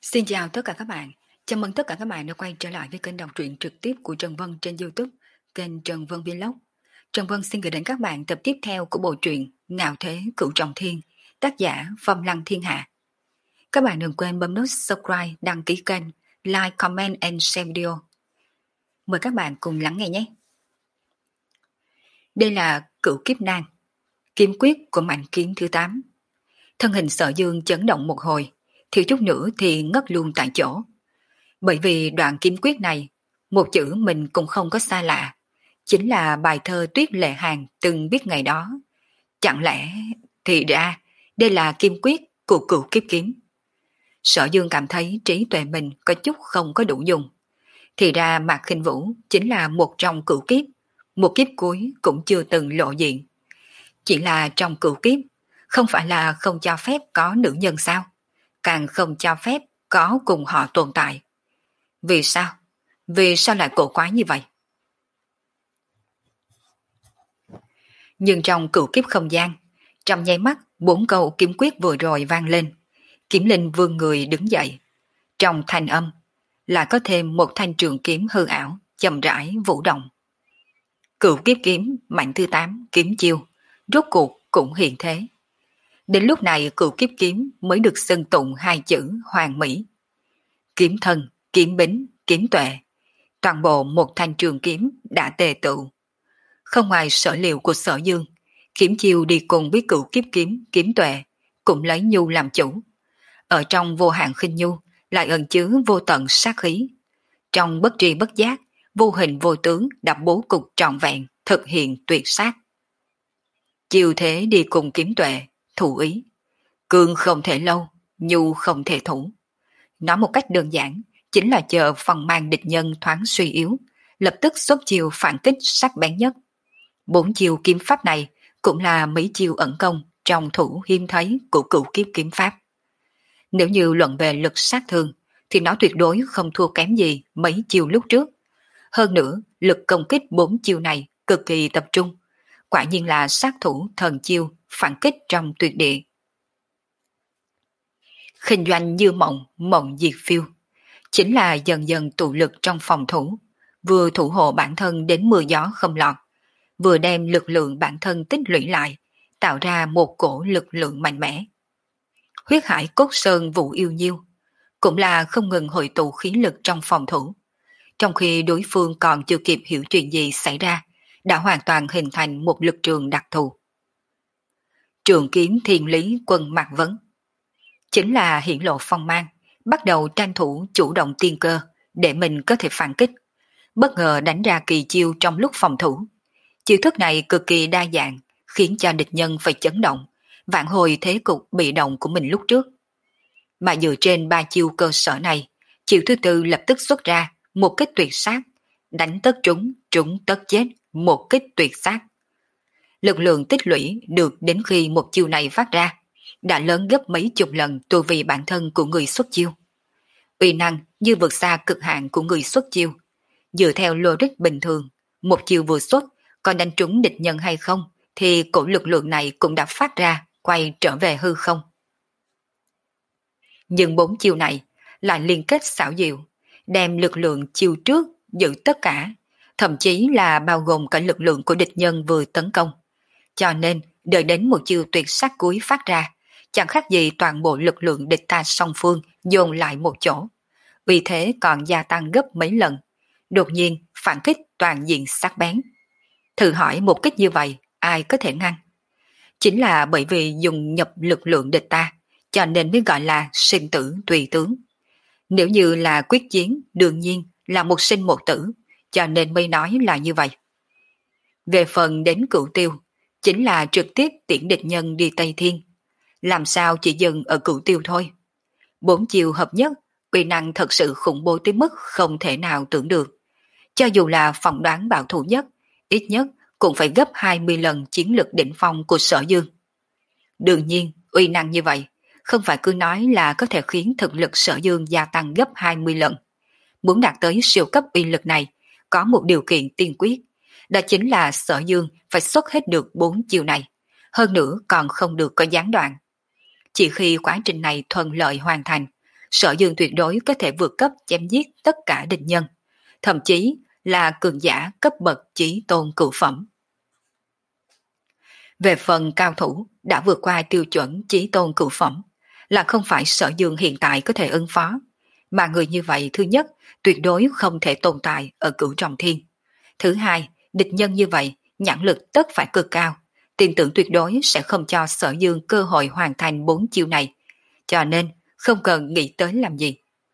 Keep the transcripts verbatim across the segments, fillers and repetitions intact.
Xin chào tất cả các bạn. Chào mừng tất cả các bạn đã quay trở lại với kênh đọc truyện trực tiếp của Trần Vân trên YouTube, kênh Trần Vân Vlog. Trần Vân xin gửi đến các bạn tập tiếp theo của bộ truyện Ngạo Thế Cửu Trọng Thiên, tác giả Phong Lăng Thiên Hạ. Các bạn đừng quên bấm nút subscribe, đăng ký kênh, like, comment and share video. Mời các bạn cùng lắng nghe nhé. Đây là Cửu Kiếp Nan, kiếm quyết của Mạnh Kiếm thứ tám. Thân hình Sở Dương chấn động một hồi, thiếu chút nữa thì ngất luôn tại chỗ. Bởi vì đoạn kiếm quyết này, một chữ mình cũng không có xa lạ, chính là bài thơ Tuyết Lệ Hàn từng viết ngày đó. Chẳng lẽ thì ra đây là kiếm quyết của Cửu Kiếp Kiếm. Sở Dương cảm thấy trí tuệ mình có chút không có đủ dùng. Thì ra Mạc Khinh Vũ chính là một trong cửu kiếp, một kiếp cuối cũng chưa từng lộ diện. Chỉ là trong cửu kiếp, không phải là không cho phép có nữ nhân sao? Càng không cho phép có cùng họ tồn tại. Vì sao? Vì sao lại cổ quái như vậy? Nhưng trong cửu kiếp không gian, trong nháy mắt bốn câu kiếm quyết vừa rồi vang lên. Kiếm linh vươn người đứng dậy. Trong thanh âm là có thêm một thanh trường kiếm hư ảo, chậm rãi vũ động. Cửu kiếp kiếm mạnh thứ tám kiếm chiêu, rốt cuộc cũng hiện thế. Đến lúc này cửu kiếp kiếm mới được xưng tụng hai chữ hoàn mỹ. Kiếm thân, kiếm bính, kiếm tuệ, toàn bộ một thanh trường kiếm đã tề tựu. Không ngoài sở liệu của Sở Dương, kiếm chiêu đi cùng với cửu kiếp kiếm, kiếm tuệ, cũng lấy nhu làm chủ. Ở trong vô hạn khinh nhu lại ẩn chứa vô tận sát khí. Trong bất tri bất giác, vô hình vô tướng đã bố cục trọn vẹn, thực hiện tuyệt sát. Chiêu thế đi cùng kiếm tuệ, thủ ý. Cương không thể lâu, nhu không thể thủ. Nói một cách đơn giản, chính là chờ phần mang địch nhân thoáng suy yếu, lập tức xuất chiêu phản kích sắc bén nhất. Bốn chiêu kiếm pháp này cũng là mấy chiêu ẩn công trong thủ hiếm thấy của cửu kiếp kiếm pháp. Nếu như luận về lực sát thương, thì nó tuyệt đối không thua kém gì mấy chiêu lúc trước. Hơn nữa, lực công kích bốn chiêu này cực kỳ tập trung, quả nhiên là sát thủ thần chiêu phản kích trong tuyệt địa. Khinh doanh như mộng, mộng diệt phiêu, chính là dần dần tụ lực trong phòng thủ, vừa thủ hộ bản thân đến mưa gió không lọt, vừa đem lực lượng bản thân tích lũy lại, tạo ra một cổ lực lượng mạnh mẽ. Huyết hải cốt sơn vũ yêu nhiêu, cũng là không ngừng hội tụ khí lực trong phòng thủ, trong khi đối phương còn chưa kịp hiểu chuyện gì xảy ra, đã hoàn toàn hình thành một lực trường đặc thù. Trường kiếm thiên lý quân Mạc Vấn, chính là hiển lộ phong mang, bắt đầu tranh thủ chủ động tiên cơ để mình có thể phản kích, bất ngờ đánh ra kỳ chiêu trong lúc phòng thủ. Chiêu thức này cực kỳ đa dạng, khiến cho địch nhân phải chấn động, vạn hồi thế cục bị động của mình lúc trước. Mà dựa trên ba chiêu cơ sở này, chiêu thứ tư lập tức xuất ra một kích tuyệt sát, đánh tất trúng, trúng tất chết, một kích tuyệt sát. Lực lượng tích lũy được đến khi một chiêu này phát ra, đã lớn gấp mấy chục lần tu vi bản thân của người xuất chiêu. Uy năng như vượt xa cực hạn của người xuất chiêu. Dựa theo logic bình thường, một chiêu vừa xuất, còn đánh trúng địch nhân hay không, thì cổ lực lượng này cũng đã phát ra, quay trở về hư không. Nhưng bốn chiêu này lại liên kết xảo diệu, đem lực lượng chiêu trước giữ tất cả, thậm chí là bao gồm cả lực lượng của địch nhân vừa tấn công. Cho nên, đợi đến một chiêu tuyệt sắc cuối phát ra, chẳng khác gì toàn bộ lực lượng địch ta song phương dồn lại một chỗ. Vì thế còn gia tăng gấp mấy lần, đột nhiên phản kích toàn diện sắc bén. Thử hỏi một kích như vậy, ai có thể ngăn? Chính là bởi vì dùng nhập lực lượng địch ta, cho nên mới gọi là sinh tử tùy tướng. Nếu như là quyết chiến, đương nhiên là một sinh một tử, cho nên mới nói là như vậy. Về phần đến cửu tiêu, chính là trực tiếp tiễn địch nhân đi Tây Thiên. Làm sao chỉ dừng ở cửu tiêu thôi? Bốn chiều hợp nhất, uy năng thật sự khủng bố tới mức không thể nào tưởng được. Cho dù là phỏng đoán bảo thủ nhất, ít nhất cũng phải gấp hai mươi lần chiến lực đỉnh phong của Sở Dương. Đương nhiên, uy năng như vậy, không phải cứ nói là có thể khiến thực lực Sở Dương gia tăng gấp hai mươi lần. Muốn đạt tới siêu cấp uy lực này, có một điều kiện tiên quyết, đó chính là Sở Dương phải xuất hết được bốn chiều này, hơn nữa còn không được có gián đoạn. Chỉ khi quá trình này thuận lợi hoàn thành, Sở Dương tuyệt đối có thể vượt cấp chém giết tất cả địch nhân, thậm chí là cường giả cấp bậc chí tôn cửu phẩm. Về phần cao thủ đã vượt qua tiêu chuẩn chí tôn cửu phẩm, là không phải Sở Dương hiện tại có thể ứng phó, mà người như vậy thứ nhất tuyệt đối không thể tồn tại ở cửu trọng thiên. Thứ hai, địch nhân như vậy nhãn lực tất phải cực cao, tin tưởng tuyệt đối sẽ không cho Sở Dương cơ hội hoàn thành bốn chiêu này, cho nên không cần nghĩ tới làm gì.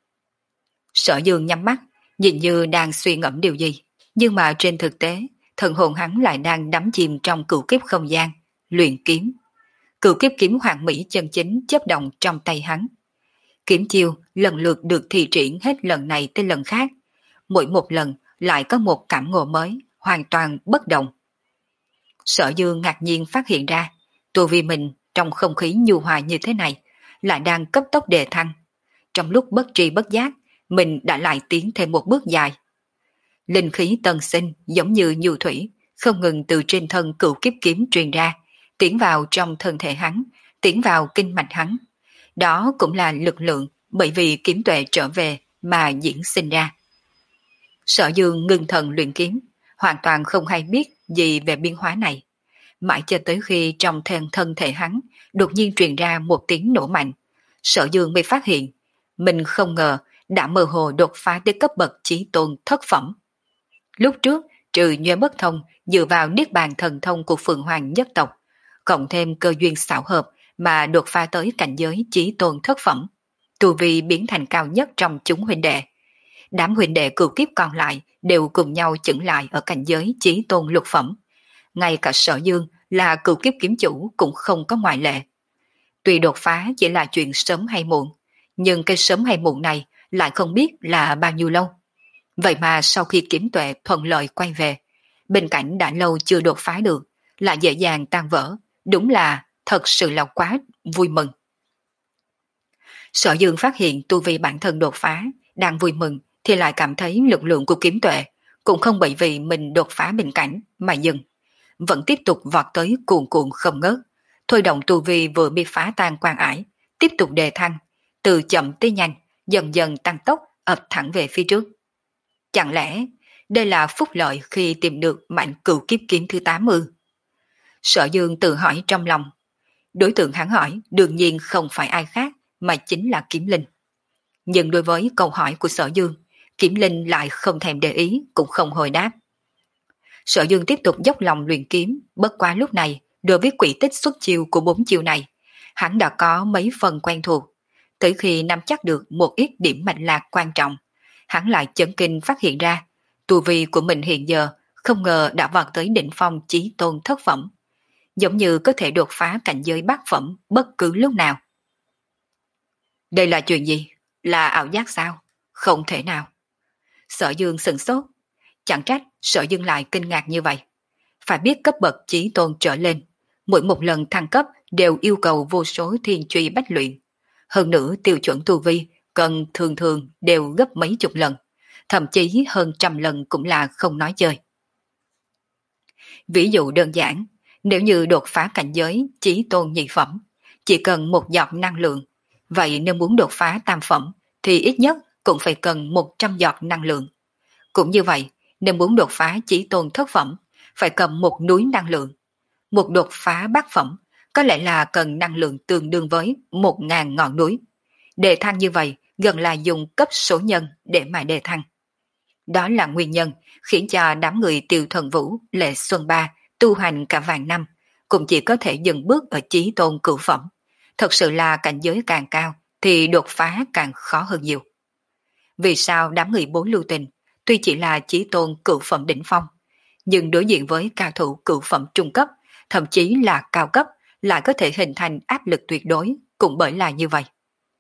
Sở Dương nhắm mắt, nhìn như đang suy ngẫm điều gì, nhưng mà trên thực tế, thần hồn hắn lại đang đắm chìm trong cửu kiếp không gian, luyện kiếm. Cửu kiếp kiếm hoàng mỹ chân chính chớp động trong tay hắn. Kiếm chiêu lần lượt được thi triển hết lần này tới lần khác, mỗi một lần lại có một cảm ngộ mới, hoàn toàn bất đồng. Sở Dương ngạc nhiên phát hiện ra, tu vi mình trong không khí nhu hòa như thế này, lại đang cấp tốc đề thăng. Trong lúc bất tri bất giác, mình đã lại tiến thêm một bước dài. Linh khí tân sinh giống như nhu thủy, không ngừng từ trên thân cửu kiếp kiếm truyền ra, tiến vào trong thân thể hắn, tiến vào kinh mạch hắn. Đó cũng là lực lượng bởi vì kiếm tuệ trở về mà diễn sinh ra. Sở Dương ngưng thần luyện kiếm, hoàn toàn không hay biết gì về biến hóa này. Mãi cho tới khi trong thân thân thể hắn đột nhiên truyền ra một tiếng nổ mạnh, Sở Dương mới phát hiện mình không ngờ đã mơ hồ đột phá tới cấp bậc chí tôn thất phẩm. Lúc trước trừ nhuệ bất thông dựa vào niết bàn thần thông của Phượng Hoàng nhất tộc, cộng thêm cơ duyên xảo hợp mà đột phá tới cảnh giới chí tôn thất phẩm, tu vi biến thành cao nhất trong chúng huynh đệ. Đám huynh đệ cửu kiếp còn lại đều cùng nhau chững lại ở cảnh giới chí tôn lục phẩm. Ngay cả Sở Dương là cửu kiếp kiếm chủ cũng không có ngoại lệ. Tuy đột phá chỉ là chuyện sớm hay muộn, nhưng cái sớm hay muộn này lại không biết là bao nhiêu lâu. Vậy mà sau khi kiếm tuệ thuận lợi quay về, bên cạnh đã lâu chưa đột phá được, lại dễ dàng tan vỡ, đúng là thật sự là quá vui mừng. Sở Dương phát hiện tu vi bản thân đột phá, đang vui mừng thì lại cảm thấy lực lượng của kiếm tuệ cũng không bởi vì mình đột phá bình cảnh mà dừng, vẫn tiếp tục vọt tới cuồn cuộn không ngớt, thôi động tu vi vừa bị phá tan quan ải, tiếp tục đề thăng, từ chậm tới nhanh, dần dần tăng tốc ập thẳng về phía trước. Chẳng lẽ đây là phúc lợi khi tìm được mạnh cửu kiếp kiếm thứ tám ư? Sở Dương tự hỏi trong lòng. Đối tượng hắn hỏi đương nhiên không phải ai khác mà chính là Kiếm Linh. Nhưng đối với câu hỏi của Sở Dương, Kiếm Linh lại không thèm để ý cũng không hồi đáp. Sở Dương tiếp tục dốc lòng luyện kiếm, bất quá lúc này đối với quỹ tích xuất chiêu của bốn chiêu này, hắn đã có mấy phần quen thuộc. Tới khi nắm chắc được một ít điểm mạch lạc quan trọng, hắn lại chấn kinh phát hiện ra, tu vi của mình hiện giờ không ngờ đã vọt tới đỉnh phong chí tôn thất phẩm, giống như có thể đột phá cảnh giới bát phẩm bất cứ lúc nào. Đây là chuyện gì? Là ảo giác sao? Không thể nào. Sở Dương sửng sốt, chẳng trách Sở Dương lại kinh ngạc như vậy. Phải biết cấp bậc chí tôn trở lên, mỗi một lần thăng cấp đều yêu cầu vô số thiên truy bách luyện. Hơn nữa tiêu chuẩn tu vi cần thường thường đều gấp mấy chục lần, thậm chí hơn trăm lần cũng là không nói chơi. Ví dụ đơn giản, nếu như đột phá cảnh giới chí tôn nhị phẩm, chỉ cần một giọt năng lượng, vậy nếu muốn đột phá tam phẩm thì ít nhất cũng phải cần một trăm giọt năng lượng. Cũng như vậy, nếu muốn đột phá chí tôn thất phẩm, phải cầm một núi năng lượng. Một đột phá bát phẩm, có lẽ là cần năng lượng tương đương với một ngàn ngọn núi. Đề thăng như vậy gần là dùng cấp số nhân để mà đề thăng. Đó là nguyên nhân khiến cho đám người Tiêu Thần Vũ, Lệ Xuân Ba tu hành cả vạn năm, cũng chỉ có thể dừng bước ở chí tôn cửu phẩm. Thật sự là cảnh giới càng cao thì đột phá càng khó hơn nhiều. Vì sao đám người Bố Lưu Tình tuy chỉ là chí tôn cửu phẩm đỉnh phong, nhưng đối diện với cao thủ cửu phẩm trung cấp, thậm chí là cao cấp, lại có thể hình thành áp lực tuyệt đối, cũng bởi là như vậy.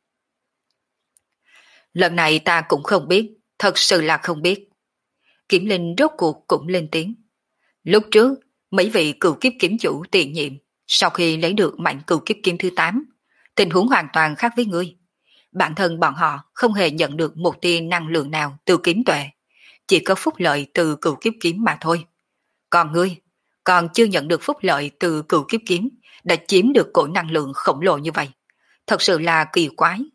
Lần này ta cũng không biết, thật sự là không biết. Kiếm Linh rốt cuộc cũng lên tiếng. Lúc trước, mấy vị cửu kiếp kiếm chủ tiền nhiệm, sau khi lấy được mạnh cửu kiếp kiếm thứ tám, tình huống hoàn toàn khác với ngươi. Bản thân bọn họ không hề nhận được một tia năng lượng nào từ kiếm tuệ, chỉ có phúc lợi từ cửu kiếp kiếm mà thôi. Còn ngươi, còn chưa nhận được phúc lợi từ cửu kiếp kiếm, đã chiếm được cổ năng lượng khổng lồ như vậy. Thật sự là kỳ quái,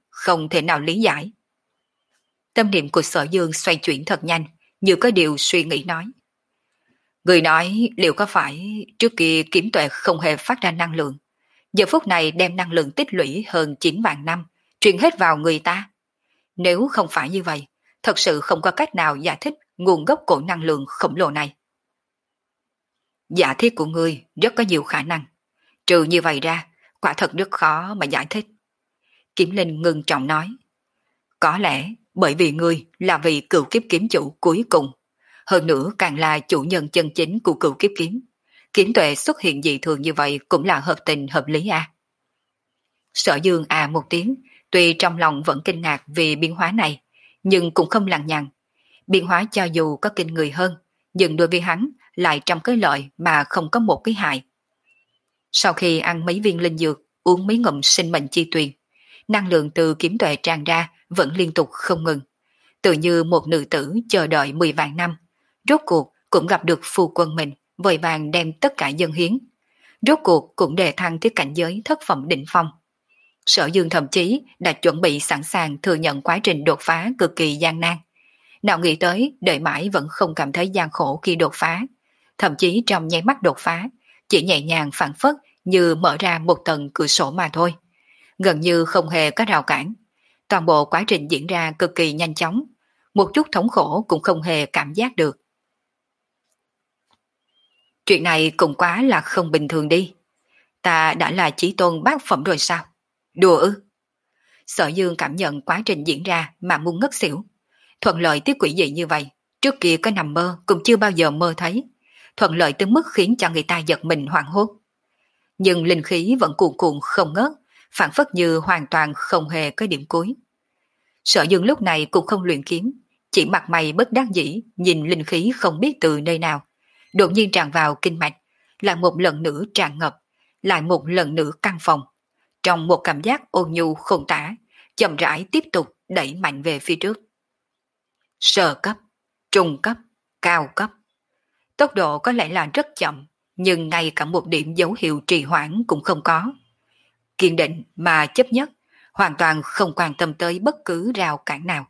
không thể nào lý giải. Tâm niệm của Sở Dương xoay chuyển thật nhanh, như có điều suy nghĩ nói. Người nói liệu có phải trước kia kiếm tuệ không hề phát ra năng lượng, giờ phút này đem năng lượng tích lũy hơn chín vạn năm, truyền hết vào người ta? Nếu không phải như vậy, thật sự không có cách nào giải thích nguồn gốc của năng lượng khổng lồ này. Giả thiết của ngươi rất có nhiều khả năng, trừ như vậy ra, quả thật rất khó mà giải thích. Kiếm Linh ngưng trọng nói. Có lẽ bởi vì ngươi là vị cựu kiếp kiếm chủ cuối cùng, hơn nữa càng là chủ nhân chân chính của cựu kiếp kiếm. Kiếm tuệ xuất hiện dị thường như vậy cũng là hợp tình hợp lý à. Sở Dương à một tiếng, tuy trong lòng vẫn kinh ngạc vì biến hóa này, nhưng cũng không lằng nhằng. Biến hóa cho dù có kinh người hơn, nhưng đối với hắn lại trong cái lợi mà không có một cái hại. Sau khi ăn mấy viên linh dược, uống mấy ngụm sinh mệnh chi tuyền, năng lượng từ kiếm tuệ tràn ra vẫn liên tục không ngừng. Tự như một nữ tử chờ đợi mười vạn năm, rốt cuộc cũng gặp được phu quân mình, vội vàng đem tất cả dân hiến. Rốt cuộc cũng đề thăng tới cảnh giới thất phẩm đỉnh phong. Sở Dương thậm chí đã chuẩn bị sẵn sàng thừa nhận quá trình đột phá cực kỳ gian nan. Nào nghĩ tới đợi mãi vẫn không cảm thấy gian khổ khi đột phá. Thậm chí trong nháy mắt đột phá, chỉ nhẹ nhàng phản phất như mở ra một tầng cửa sổ mà thôi. Gần như không hề có rào cản. Toàn bộ quá trình diễn ra cực kỳ nhanh chóng. Một chút thống khổ cũng không hề cảm giác được. Chuyện này cũng quá là không bình thường đi. Ta đã là chí tôn bát phẩm rồi sao? Đùa ư? Sở Dương cảm nhận quá trình diễn ra mà muốn ngất xỉu. Thuận lợi tiếp quỷ dị như vậy, trước kia có nằm mơ cũng chưa bao giờ mơ thấy. Thuận lợi tới mức khiến cho người ta giật mình hoảng hốt. Nhưng linh khí vẫn cuồn cuộn không ngớt, phản phất như hoàn toàn không hề có điểm cuối. Sở Dương lúc này cũng không luyện kiếm, chỉ mặt mày bất đắc dĩ nhìn linh khí không biết từ nơi nào, đột nhiên tràn vào kinh mạch, lại một lần nữa tràn ngập, lại một lần nữa căng phòng. Trong một cảm giác ôn nhu khôn tả, chậm rãi tiếp tục đẩy mạnh về phía trước. Sơ cấp, trung cấp, cao cấp. Tốc độ có lẽ là rất chậm, nhưng ngay cả một điểm dấu hiệu trì hoãn cũng không có. Kiên định mà chấp nhất, hoàn toàn không quan tâm tới bất cứ rào cản nào.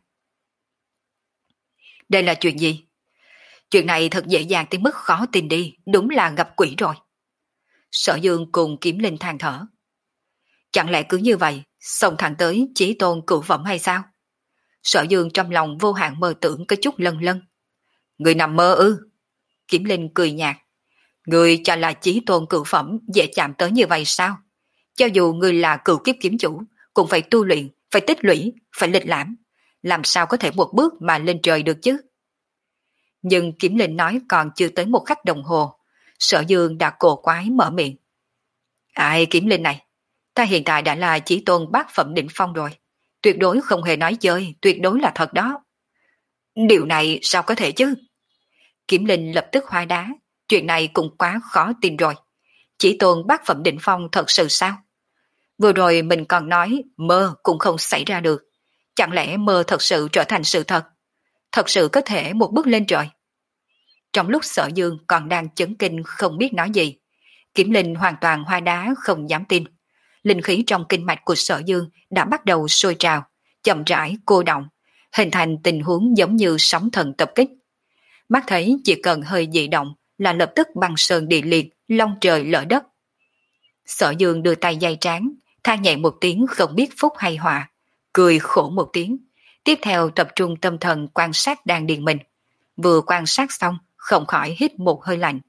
Đây là chuyện gì? Chuyện này thật dễ dàng tới mức khó tin đi, đúng là gặp quỷ rồi. Sở Dương cùng Kiếm Linh than thở. Chẳng lẽ cứ như vậy, xông thẳng tới chí tôn cửu phẩm hay sao? Sở Dương trong lòng vô hạn mơ tưởng có chút lân lân. Người nằm mơ ư? Kiếm Linh cười nhạt. Người cho là chí tôn cửu phẩm dễ chạm tới như vậy sao? Cho dù người là cửu kiếp kiếm chủ, cũng phải tu luyện, phải tích lũy, phải lịch lãm. Làm sao có thể một bước mà lên trời được chứ? Nhưng Kiếm Linh nói còn chưa tới một khắc đồng hồ. Sở Dương đã cổ quái mở miệng. Ai Kiếm Linh này, ta hiện tại đã là chí tôn bát phẩm đỉnh phong rồi. Tuyệt đối không hề nói chơi, tuyệt đối là thật đó. Điều này sao có thể chứ? Kiếm Linh lập tức hóa đá, chuyện này cũng quá khó tin rồi. Chí tôn bát phẩm đỉnh phong thật sự sao? Vừa rồi mình còn nói mơ cũng không xảy ra được. Chẳng lẽ mơ thật sự trở thành sự thật? Thật sự có thể một bước lên trời? Trong lúc Sở Dương còn đang chấn kinh không biết nói gì, Kiếm Linh hoàn toàn hoa đá không dám tin. Linh khí trong kinh mạch của Sở Dương đã bắt đầu sôi trào, chậm rãi cô động, hình thành tình huống giống như sóng thần tập kích. Mắt thấy chỉ cần hơi dị động là lập tức băng sơn địa liệt, long trời lở đất. Sở Dương đưa tay dây trán, than nhẹ một tiếng không biết phúc hay họa, cười khổ một tiếng, tiếp theo tập trung tâm thần quan sát đan điền mình. Vừa quan sát xong, không khỏi hít một hơi lạnh.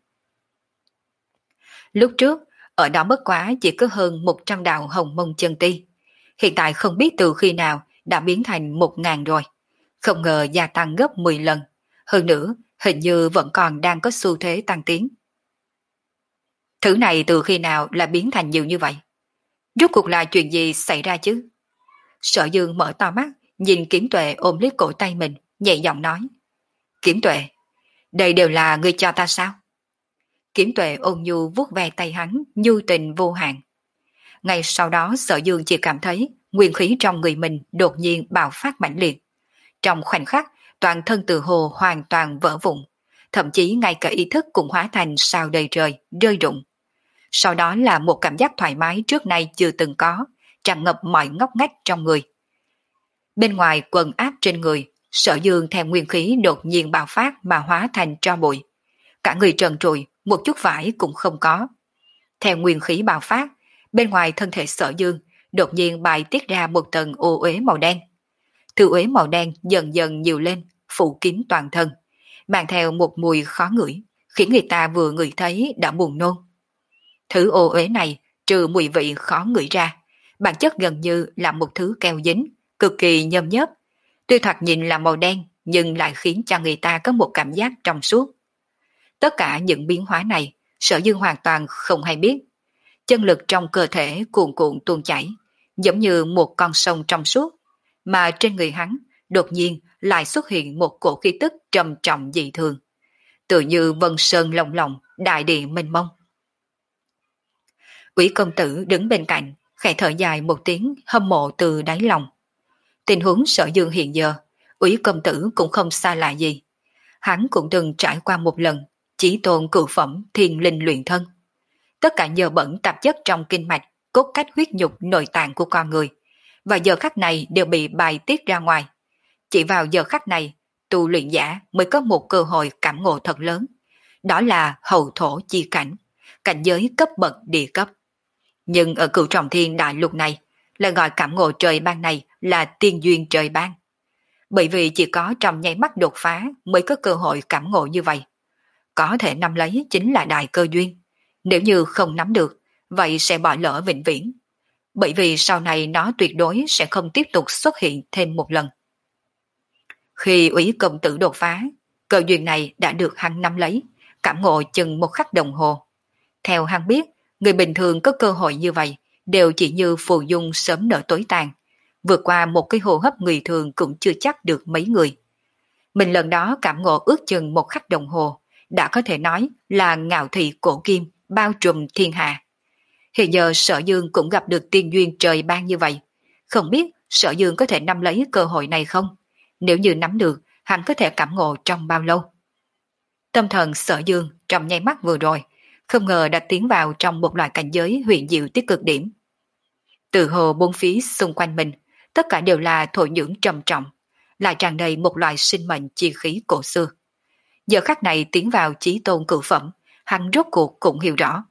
Lúc trước, ở đó bất quá chỉ có hơn một trăm đạo hồng mông chân ti. Hiện tại không biết từ khi nào đã biến thành một ngàn rồi. Không ngờ gia tăng gấp mười lần. Hơn nữa, hình như vẫn còn đang có xu thế tăng tiến. Thứ này từ khi nào là biến thành nhiều như vậy? Rốt cuộc là chuyện gì xảy ra chứ? Sở Dương mở to mắt, nhìn Kiếm Tuệ ôm lấy cổ tay mình, nhẹ giọng nói. Kiếm Tuệ, đây đều là ngươi cho ta sao? Kiếm Tuệ ôn nhu vuốt ve tay hắn, nhu tình vô hạn. Ngay sau đó Sở Dương chỉ cảm thấy nguyên khí trong người mình đột nhiên bạo phát mãnh liệt. Trong khoảnh khắc, toàn thân từ hồ hoàn toàn vỡ vụn, thậm chí ngay cả ý thức cũng hóa thành sao đầy trời, rơi rụng. Sau đó là một cảm giác thoải mái trước nay chưa từng có, tràn ngập mọi ngóc ngách trong người. Bên ngoài quần áp trên người, Sở Dương theo nguyên khí đột nhiên bạo phát mà hóa thành tro bụi. Cả người trần trụi, một chút vải cũng không có. Theo nguyên khí bạo phát, bên ngoài thân thể Sở Dương đột nhiên bài tiết ra một tầng ô uế màu đen. Thứ uế màu đen dần dần nhiều lên, phủ kín toàn thân, mang theo một mùi khó ngửi, khiến người ta vừa ngửi thấy đã buồn nôn. Thứ ô uế này trừ mùi vị khó ngửi ra, bản chất gần như là một thứ keo dính, cực kỳ nhôm nhớp. Tuy thoạt nhìn là màu đen nhưng lại khiến cho người ta có một cảm giác trong suốt. Tất cả những biến hóa này, Sở Dương hoàn toàn không hay biết. Chân lực trong cơ thể cuồn cuộn tuôn chảy, giống như một con sông trong suốt, mà trên người hắn đột nhiên lại xuất hiện một cổ khí tức trầm trọng dị thường, tự như vân sơn lồng lộng, đại địa mênh mông. Ủy công tử đứng bên cạnh, khẽ thở dài một tiếng hâm mộ từ đáy lòng. Tình huống Sở Dương hiện giờ, Ủy công tử cũng không xa lạ gì. Hắn cũng từng trải qua một lần chí tôn cửu phẩm thiên linh luyện thân. Tất cả nhờ bẩn tạp chất trong kinh mạch, cốt cách huyết nhục nội tạng của con người, và giờ khắc này đều bị bài tiết ra ngoài. Chỉ vào giờ khắc này, tu luyện giả mới có một cơ hội cảm ngộ thật lớn. Đó là hậu thổ chi cảnh, cảnh giới cấp bậc địa cấp. Nhưng ở cửu trọng thiên đại lục này, lại gọi cảm ngộ trời ban này là tiên duyên trời ban. Bởi vì chỉ có trong nháy mắt đột phá mới có cơ hội cảm ngộ như vậy. Có thể nắm lấy chính là đại cơ duyên. Nếu như không nắm được, vậy sẽ bỏ lỡ vĩnh viễn. Bởi vì sau này nó tuyệt đối sẽ không tiếp tục xuất hiện thêm một lần. Khi Úy công tử đột phá, cơ duyên này đã được hắn nắm lấy, cảm ngộ chừng một khắc đồng hồ. Theo hắn biết, người bình thường có cơ hội như vậy, đều chỉ như phù dung sớm nở tối tàn. Vượt qua một cái hô hấp người thường cũng chưa chắc được mấy người. Mình lần đó cảm ngộ ước chừng một khắc đồng hồ, đã có thể nói là ngạo thị cổ kim, bao trùm thiên hạ. Hiện giờ Sở Dương cũng gặp được tiên duyên trời ban như vậy. Không biết Sở Dương có thể nắm lấy cơ hội này không? Nếu như nắm được, hắn có thể cảm ngộ trong bao lâu? Tâm thần Sở Dương trong nháy mắt vừa rồi, không ngờ đã tiến vào trong một loại cảnh giới huyền diệu tích cực điểm. Từ hồ bốn phía xung quanh mình, tất cả đều là thổ nhưỡng trầm trọng, lại tràn đầy một loại sinh mệnh chi khí cổ xưa. Giờ khắc này tiến vào chí tôn cửu phẩm, hắn rốt cuộc cũng hiểu rõ.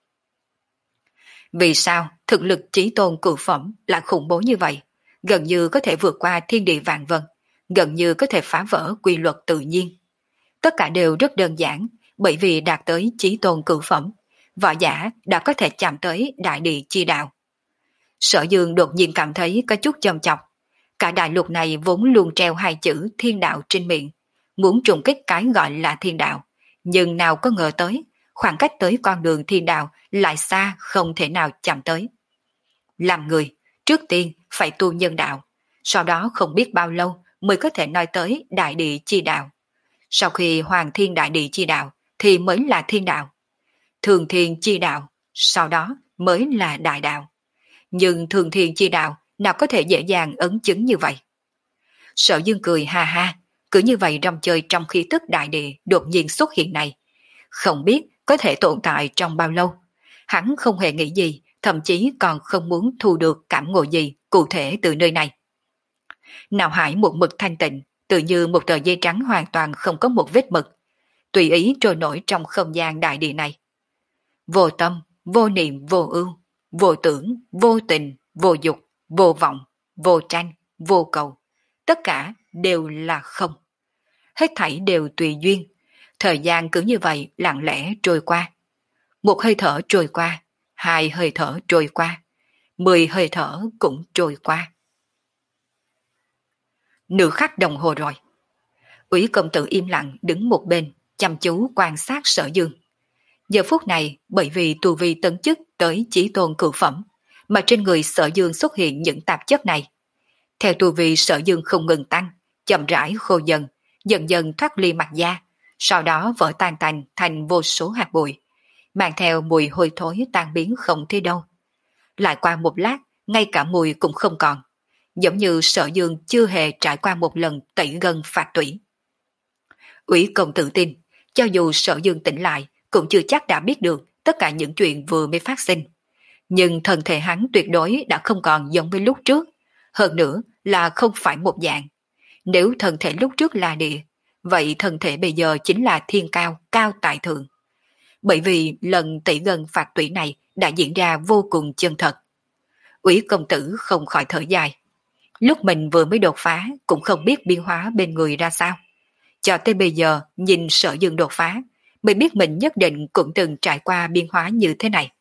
Vì sao thực lực chí tôn cửu phẩm lại khủng bố như vậy, gần như có thể vượt qua thiên địa vạn vân, gần như có thể phá vỡ quy luật tự nhiên. Tất cả đều rất đơn giản, bởi vì đạt tới chí tôn cửu phẩm, võ giả đã có thể chạm tới đại địa chi đạo. Sở Dương đột nhiên cảm thấy có chút châm chọc. Cả đại lục này vốn luôn treo hai chữ thiên đạo trên miệng, muốn trùng kích cái gọi là thiên đạo, nhưng nào có ngờ tới, khoảng cách tới con đường thiên đạo lại xa không thể nào chạm tới. Làm người, trước tiên phải tu nhân đạo, sau đó không biết bao lâu mới có thể nói tới đại địa chi đạo. Sau khi hoàng thiên đại địa chi đạo thì mới là thiên đạo, thường thiên chi đạo, sau đó mới là đại đạo. Nhưng thường thiên chi đạo nào có thể dễ dàng ấn chứng như vậy. Sở Dương cười ha ha, cứ như vậy rong chơi trong khí tức đại địa đột nhiên xuất hiện này. Không biết có thể tồn tại trong bao lâu. Hắn không hề nghĩ gì, thậm chí còn không muốn thu được cảm ngộ gì cụ thể từ nơi này. Nào hải một mực thanh tịnh, tự như một tờ giấy trắng hoàn toàn không có một vết mực, tùy ý trôi nổi trong không gian đại địa này. Vô tâm, vô niệm, vô ưu, vô tưởng, vô tình, vô dục, vô vọng, vô tranh, vô cầu. Tất cả đều là không. Hết thảy đều tùy duyên. Thời gian cứ như vậy lặng lẽ trôi qua. Một hơi thở trôi qua, hai hơi thở trôi qua, mười hơi thở cũng trôi qua. Nửa khắc đồng hồ rồi. Úy công tử im lặng đứng một bên, chăm chú quan sát Sở Dương. Giờ phút này, bởi vì tu vi tấn chức tới chí tôn cửu phẩm, mà trên người Sở Dương xuất hiện những tạp chất này. Theo tu vi Sở Dương không ngừng tăng, chậm rãi khô dần, dần dần thoát ly mặt da, sau đó vỡ tan tành thành vô số hạt bụi, mang theo mùi hôi thối tan biến không thấy đâu. Lại qua một lát, ngay cả mùi cũng không còn, giống như Sở Dương chưa hề trải qua một lần tẩy gân phạt tủy. Úy công tử tin, cho dù Sở Dương tỉnh lại, cũng chưa chắc đã biết được tất cả những chuyện vừa mới phát sinh. Nhưng thân thể hắn tuyệt đối đã không còn giống với lúc trước, hơn nữa là không phải một dạng. Nếu thân thể lúc trước là địa, vậy thân thể bây giờ chính là thiên cao, cao tại thượng. Bởi vì lần tỷ gần phạt tủy này đã diễn ra vô cùng chân thật. Úy công tử không khỏi thở dài. Lúc mình vừa mới đột phá cũng không biết biến hóa bên người ra sao. Cho tới bây giờ nhìn Sở Dương đột phá, mới biết mình nhất định cũng từng trải qua biến hóa như thế này.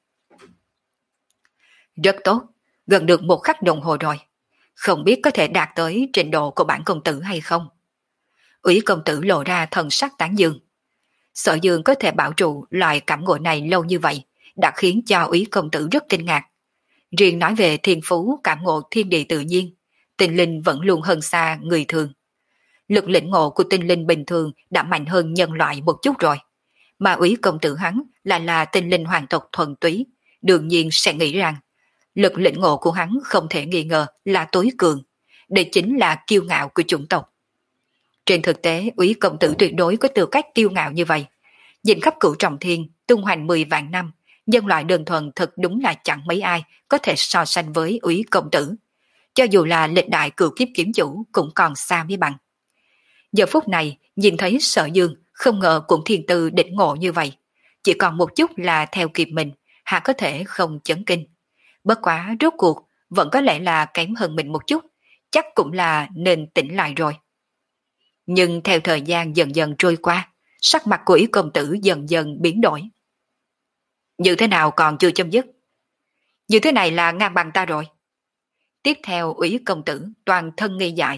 Rất tốt, gần được một khắc đồng hồ rồi. Không biết có thể đạt tới trình độ của bản công tử hay không? Úy công tử lộ ra thần sắc tán dương. Sở Dương có thể bảo trụ loại cảm ngộ này lâu như vậy, đã khiến cho Úy công tử rất kinh ngạc. Riêng nói về thiên phú cảm ngộ thiên địa tự nhiên, tinh linh vẫn luôn hơn xa người thường. Lực lĩnh ngộ của tinh linh bình thường đã mạnh hơn nhân loại một chút rồi. Mà Úy công tử hắn là là tinh linh hoàng tộc thuần túy, đương nhiên sẽ nghĩ rằng lực lĩnh ngộ của hắn không thể nghi ngờ là tối cường. Đây chính là kiêu ngạo của chủng tộc. Trên thực tế, Úy công tử tuyệt đối có tư cách kiêu ngạo như vậy. Nhìn khắp cửu trọng thiên, tung hoành mười vạn năm, nhân loại đơn thuần thật đúng là chẳng mấy ai có thể so sánh với Úy công tử. Cho dù là lịch đại cửu kiếp kiếm chủ cũng còn xa mới bằng. Giờ phút này, nhìn thấy Sở Dương, không ngờ cũng thiên tư đỉnh ngộ như vậy. Chỉ còn một chút là theo kịp mình, hạ có thể không chấn kinh. Bất quá rốt cuộc, vẫn có lẽ là kém hơn mình một chút, chắc cũng là nên tỉnh lại rồi. Nhưng theo thời gian dần dần trôi qua, sắc mặt của Ý công tử dần dần biến đổi. Như thế nào còn chưa chấm dứt? Như thế này là ngang bằng ta rồi. Tiếp theo Úy công tử toàn thân nghi dại.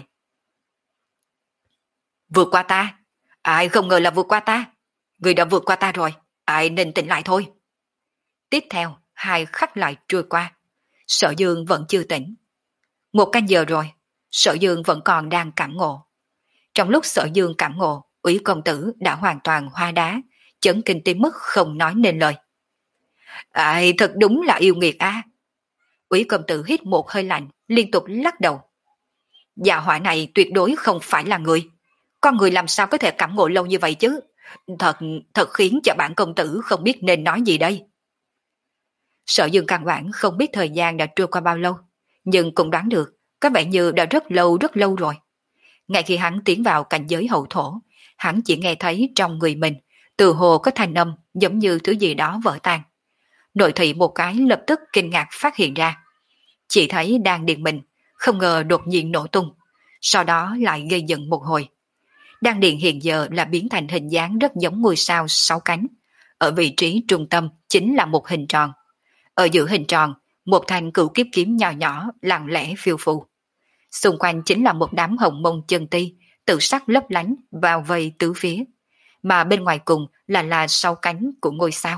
Vượt qua ta? Ai không ngờ là vượt qua ta? Người đã vượt qua ta rồi, ai nên tỉnh lại thôi. Tiếp theo, hai khắc lại trôi qua. Sở Dương vẫn chưa tỉnh. Một canh giờ rồi, Sở Dương vẫn còn đang cảm ngộ. Trong lúc Sở Dương cảm ngộ, Úy công tử đã hoàn toàn hoa đá, chấn kinh tới mức không nói nên lời. Ai thật đúng là yêu nghiệt a. À. Úy công tử hít một hơi lạnh, liên tục lắc đầu. Dạ hỏa này tuyệt đối không phải là người. Con người làm sao có thể cảm ngộ lâu như vậy chứ? Thật, thật khiến cho bản công tử không biết nên nói gì đây. Sở Dương căn bản không biết thời gian đã trôi qua bao lâu, nhưng cũng đoán được, có vẻ như đã rất lâu rất lâu rồi. Ngay khi hắn tiến vào cảnh giới hậu thổ, hắn chỉ nghe thấy trong người mình, từ hồ có thanh âm giống như thứ gì đó vỡ tan. Nội thị một cái lập tức kinh ngạc phát hiện ra. Chỉ thấy đang điện mình, không ngờ đột nhiên nổ tung, sau đó lại gây giận một hồi. Đan điện hiện giờ là biến thành hình dáng rất giống ngôi sao sáu cánh. Ở vị trí trung tâm chính là một hình tròn. Ở giữa hình tròn, một thanh cửu kiếp kiếm nhỏ nhỏ lặng lẽ phiêu phù. Xung quanh chính là một đám hồng mông chân ti, tự sắc lấp lánh vào vây tứ phía. Mà bên ngoài cùng là là sáu cánh của ngôi sao.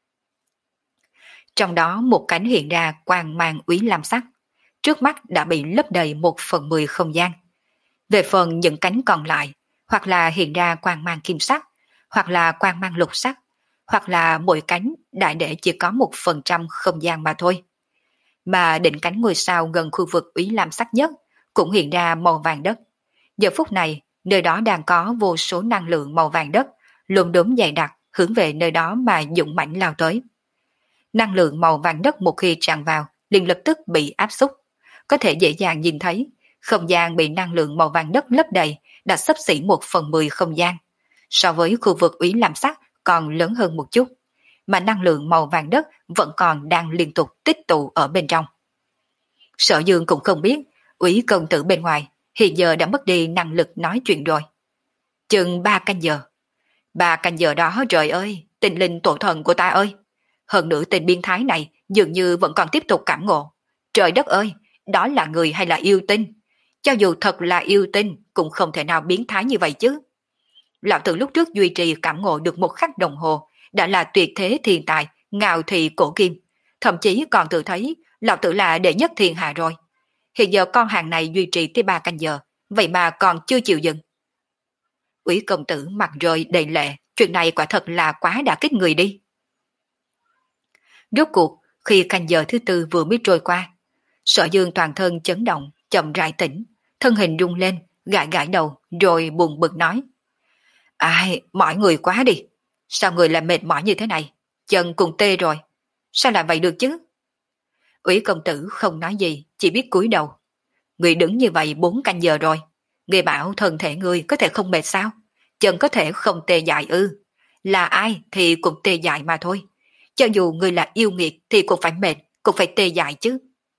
Trong đó một cánh hiện ra quang mang úy lam sắc. Trước mắt đã bị lấp đầy một phần mười không gian. Về phần những cánh còn lại, hoặc là hiện ra quang mang kim sắc, hoặc là quang mang lục sắc, hoặc là mỗi cánh đại để chỉ có một phần trăm không gian mà thôi. Mà đỉnh cánh ngôi sao gần khu vực úy lam sắc nhất cũng hiện ra màu vàng đất. Giờ phút này, nơi đó đang có vô số năng lượng màu vàng đất luôn đốm dày đặc hướng về nơi đó mà dũng mãnh lao tới. Năng lượng màu vàng đất một khi tràn vào liền lập tức bị áp xúc. Có thể dễ dàng nhìn thấy không gian bị năng lượng màu vàng đất lấp đầy đã xấp xỉ một phần mười không gian. So với khu vực úy lam sắc còn lớn hơn một chút, mà năng lượng màu vàng đất vẫn còn đang liên tục tích tụ ở bên trong. Sở Dương cũng không biết úy công tử bên ngoài hiện giờ đã mất đi năng lực nói chuyện rồi. Chừng ba canh giờ. Ba canh giờ đó trời ơi, tinh linh tổ thần của ta ơi. Hơn nữa tên biến thái này dường như vẫn còn tiếp tục cảm ngộ. Trời đất ơi, đó là người hay là yêu tinh? Cho dù thật là yêu tinh cũng không thể nào biến thái như vậy chứ. Lão tử lúc trước duy trì cảm ngộ được một khắc đồng hồ đã là tuyệt thế thiên tài, ngạo thị cổ kim. Thậm chí còn tự thấy lão tử là đệ nhất thiên hạ rồi. Hiện giờ con hàng này duy trì tới ba canh giờ, vậy mà còn chưa chịu dừng. Úy công tử mặt rơi đầy lệ, chuyện này quả thật là quá đả kích người đi. Rốt cuộc, khi canh giờ thứ tư vừa mới trôi qua, Sở Dương toàn thân chấn động, chậm rãi tỉnh, thân hình rung lên, gãi gãi đầu, rồi buồn bực nói. Ai, mỏi người quá đi. Sao người lại mệt mỏi như thế này? Chân cùng tê rồi. Sao lại vậy được chứ? Úy công tử không nói gì, chỉ biết cúi đầu. Người đứng như vậy bốn canh giờ rồi. Người bảo thân thể người có thể không mệt sao? Chân có thể không tê dại ư? Là ai thì cũng tê dại mà thôi. Cho dù người là yêu nghiệt thì cũng phải mệt, cũng phải tê dại chứ.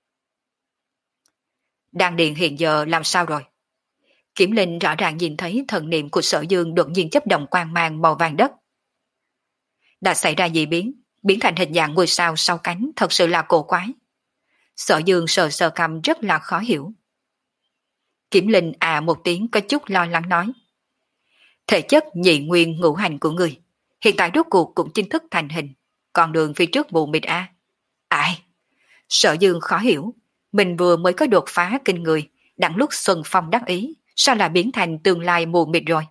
Đan điện hiện giờ làm sao rồi? Kiểm Linh rõ ràng nhìn thấy thần niệm của Sở Dương đột nhiên chấp động quang mang màu vàng đất. Đã xảy ra gì biến, biến thành hình dạng ngôi sao sau cánh thật sự là cổ quái. Sở Dương sờ sờ cằm rất là khó hiểu. Kiểm Linh à một tiếng có chút lo lắng nói. Thể chất nhị nguyên ngũ hành của người, hiện tại rốt cuộc cũng chính thức thành hình, còn đường phía trước mù mịt a. Ai? Sở Dương khó hiểu, mình vừa mới có đột phá kinh người, đặng lúc Xuân Phong đắc ý, sao là biến thành tương lai mù mịt rồi?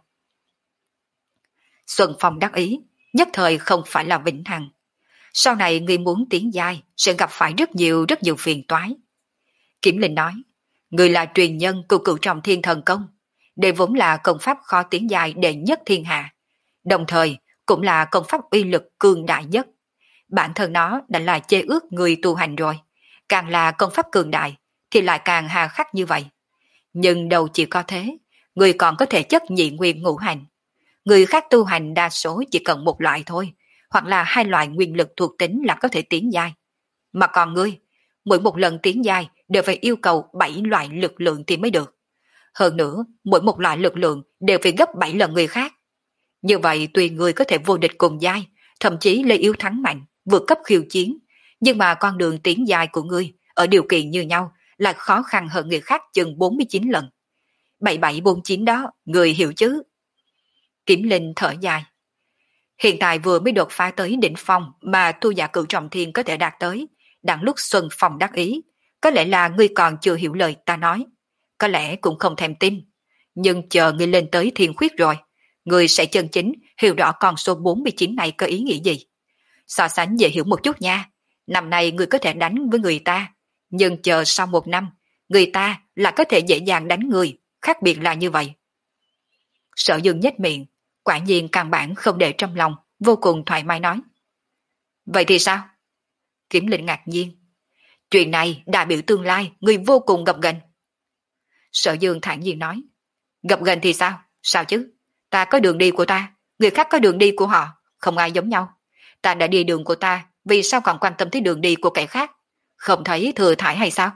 Xuân Phong đắc ý, nhất thời không phải là vĩnh hằng. Sau này người muốn tiến giai sẽ gặp phải rất nhiều rất nhiều phiền toái. Kiểm Linh nói, người là truyền nhân của cửu trọng thiên thần công, đây vốn là công pháp khó tiến giai đệ nhất thiên hạ, đồng thời cũng là công pháp uy lực cường đại nhất. Bản thân nó đã là chê ước người tu hành rồi, càng là công pháp cường đại thì lại càng hà khắc như vậy. Nhưng đâu chỉ có thế, người còn có thể chất nhị nguyên ngũ hành. Người khác tu hành đa số chỉ cần một loại thôi, hoặc là hai loại nguyên lực thuộc tính là có thể tiến giai. Mà còn ngươi, mỗi một lần tiến giai đều phải yêu cầu bảy loại lực lượng thì mới được. Hơn nữa, mỗi một loại lực lượng đều phải gấp bảy lần người khác. Như vậy tuy người có thể vô địch cùng giai, thậm chí lấy yếu thắng mạnh, vượt cấp khiêu chiến, nhưng mà con đường tiến giai của ngươi ở điều kiện như nhau là khó khăn hơn người khác chừng bốn mươi chín lần. bảy bảy bốn chín đó, người hiểu chứ? Kiểm Linh thở dài. Hiện tại vừa mới đột phá tới đỉnh phong mà tu giả cửu trọng thiên có thể đạt tới, đặng lúc Xuân Phong đắc ý, có lẽ là ngươi còn chưa hiểu lời ta nói, có lẽ cũng không thèm tin. Nhưng chờ ngươi lên tới thiên khuyết rồi, ngươi sẽ chân chính hiểu rõ con số bốn mươi chín này có ý nghĩa gì. So sánh dễ hiểu một chút nha, năm nay ngươi có thể đánh với người ta, nhưng chờ sau một năm, người ta là có thể dễ dàng đánh người, khác biệt là như vậy. Sở Dương nhếch miệng, quả nhiên căn bản không để trong lòng, vô cùng thoải mái nói. Vậy thì sao? Kiểm Linh ngạc nhiên. Chuyện này đại biểu tương lai, người vô cùng gập ghềnh. Sở Dương thản nhiên nói. Gập ghềnh thì sao? Sao chứ? Ta có đường đi của ta, người khác có đường đi của họ, không ai giống nhau. Ta đã đi đường của ta, vì sao còn quan tâm tới đường đi của kẻ khác? Không thấy thừa thải hay sao?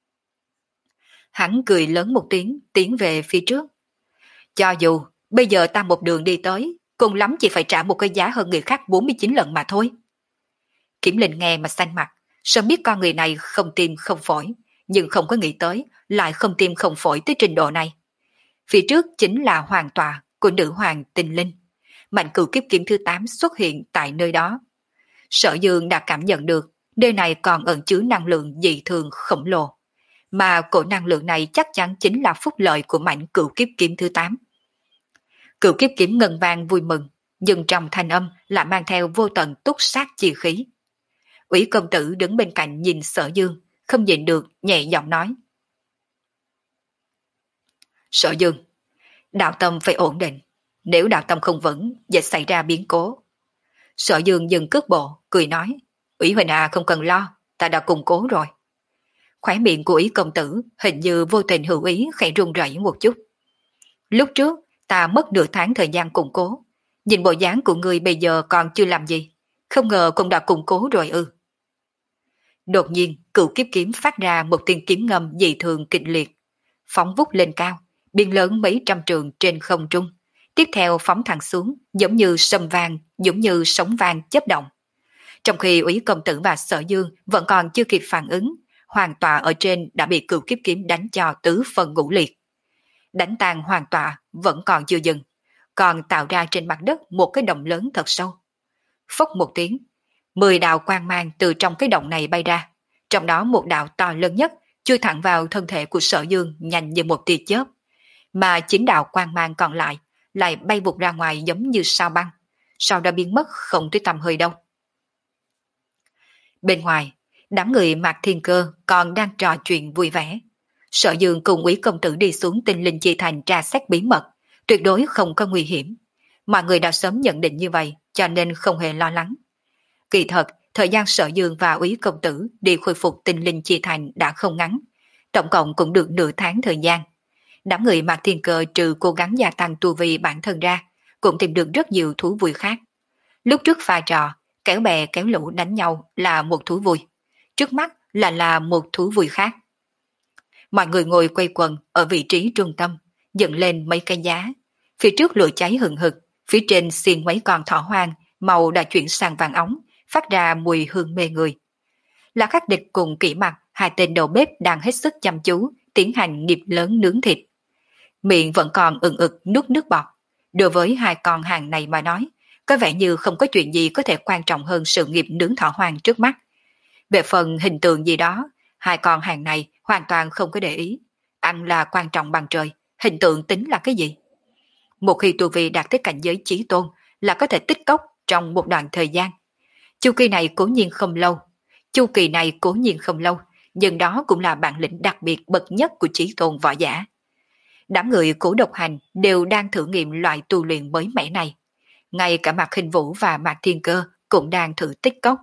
Hắn cười lớn một tiếng, tiến về phía trước. Cho dù bây giờ ta một đường đi tới, cùng lắm chỉ phải trả một cái giá hơn người khác bốn mươi chín lần mà thôi. Kiểm Linh nghe mà xanh mặt, sớm biết con người này không tim không phổi, nhưng không có nghĩ tới lại không tim không phổi tới trình độ này. Phía trước chính là hoàng tọa của nữ hoàng Tình Linh. Mạnh cửu kiếp kiếm thứ tám xuất hiện tại nơi đó. Sở Dương đã cảm nhận được nơi này còn ẩn chứa năng lượng dị thường khổng lồ. Mà cổ năng lượng này chắc chắn chính là phúc lợi của mạnh cửu kiếp kiếm thứ tám. Cửu kiếp kiếm ngân vang vui mừng, nhưng trong thanh âm lại mang theo vô tận túc sát chi khí. Ủy công tử đứng bên cạnh nhìn Sở Dương, không nhịn được nhẹ giọng nói. Sở Dương, đạo tâm phải ổn định, nếu đạo tâm không vững, dễ xảy ra biến cố. Sở Dương dừng cước bộ, cười nói, Ủy huynh à không cần lo, ta đã củng cố rồi. Khóe miệng của Ủy công tử hình như vô tình hữu ý khẽ run rẩy một chút. Lúc trước, ta mất nửa tháng thời gian củng cố, nhìn bộ dáng của người bây giờ còn chưa làm gì, không ngờ cũng đã củng cố rồi ư. Đột nhiên, cửu kiếp kiếm phát ra một tiếng kiếm ngâm dị thường kịch liệt, phóng vút lên cao, biên lớn mấy trăm trường trên không trung, tiếp theo phóng thẳng xuống, giống như sầm vàng, giống như sóng vàng chớp động. Trong khi Úy công tử và Sở Dương vẫn còn chưa kịp phản ứng, hoàng tọa ở trên đã bị cửu kiếp kiếm đánh cho tứ phần ngũ liệt. Đánh tan hoàng tọa vẫn còn chưa dừng, còn tạo ra trên mặt đất một cái động lớn thật sâu. Phốc một tiếng, mười đạo quang mang từ trong cái động này bay ra, trong đó một đạo to lớn nhất chui thẳng vào thân thể của Sở Dương nhanh như một tia chớp, mà chín đạo quang mang còn lại lại bay vụt ra ngoài giống như sao băng, sau đó biến mất không tới tăm hơi đâu. Bên ngoài, đám người Mạc Thiên Cơ còn đang trò chuyện vui vẻ. Sở Dương cùng Úy công tử đi xuống Tinh Linh Chi Thành tra xét bí mật, tuyệt đối không có nguy hiểm. Mọi người đã sớm nhận định như vậy, cho nên không hề lo lắng. Kỳ thật, thời gian Sở Dương và Úy công tử đi khôi phục Tinh Linh Chi Thành đã không ngắn, tổng cộng cũng được nửa tháng thời gian. Đám người Mạc Thiên Cơ trừ cố gắng gia tăng tu vi bản thân ra, cũng tìm được rất nhiều thú vui khác. Lúc trước pha trò, kéo bè kéo lũ đánh nhau là một thú vui. Trước mắt là là một thú vui khác. Mọi người ngồi quay quần ở vị trí trung tâm, dựng lên mấy cái giá. Phía trước lửa cháy hừng hực, phía trên xiên mấy con thỏ hoang, màu đã chuyển sang vàng óng, phát ra mùi hương mê người. Là Khắc Địch cùng Kỷ Mặc, hai tên đầu bếp đang hết sức chăm chú, tiến hành nghiệp lớn nướng thịt. Miệng vẫn còn ừng ực nuốt nước bọt. Đối với hai con hàng này mà nói, có vẻ như không có chuyện gì có thể quan trọng hơn sự nghiệp nướng thỏ hoang trước mắt. Về phần hình tượng gì đó, hai con hàng này hoàn toàn không có để ý. Ăn là quan trọng bằng trời, hình tượng tính là cái gì? Một khi tu vi đạt tới cảnh giới chí tôn là có thể tích cốc trong một đoạn thời gian. Chu kỳ này cố nhiên không lâu, chu kỳ này cố nhiên không lâu, nhưng đó cũng là bản lĩnh đặc biệt bậc nhất của chí tôn võ giả. Đám người Cố Độc Hành đều đang thử nghiệm loại tu luyện mới mẻ này. Ngay cả Mạc Khinh Vũ và Mạc Thiên Cơ cũng đang thử tích cốc.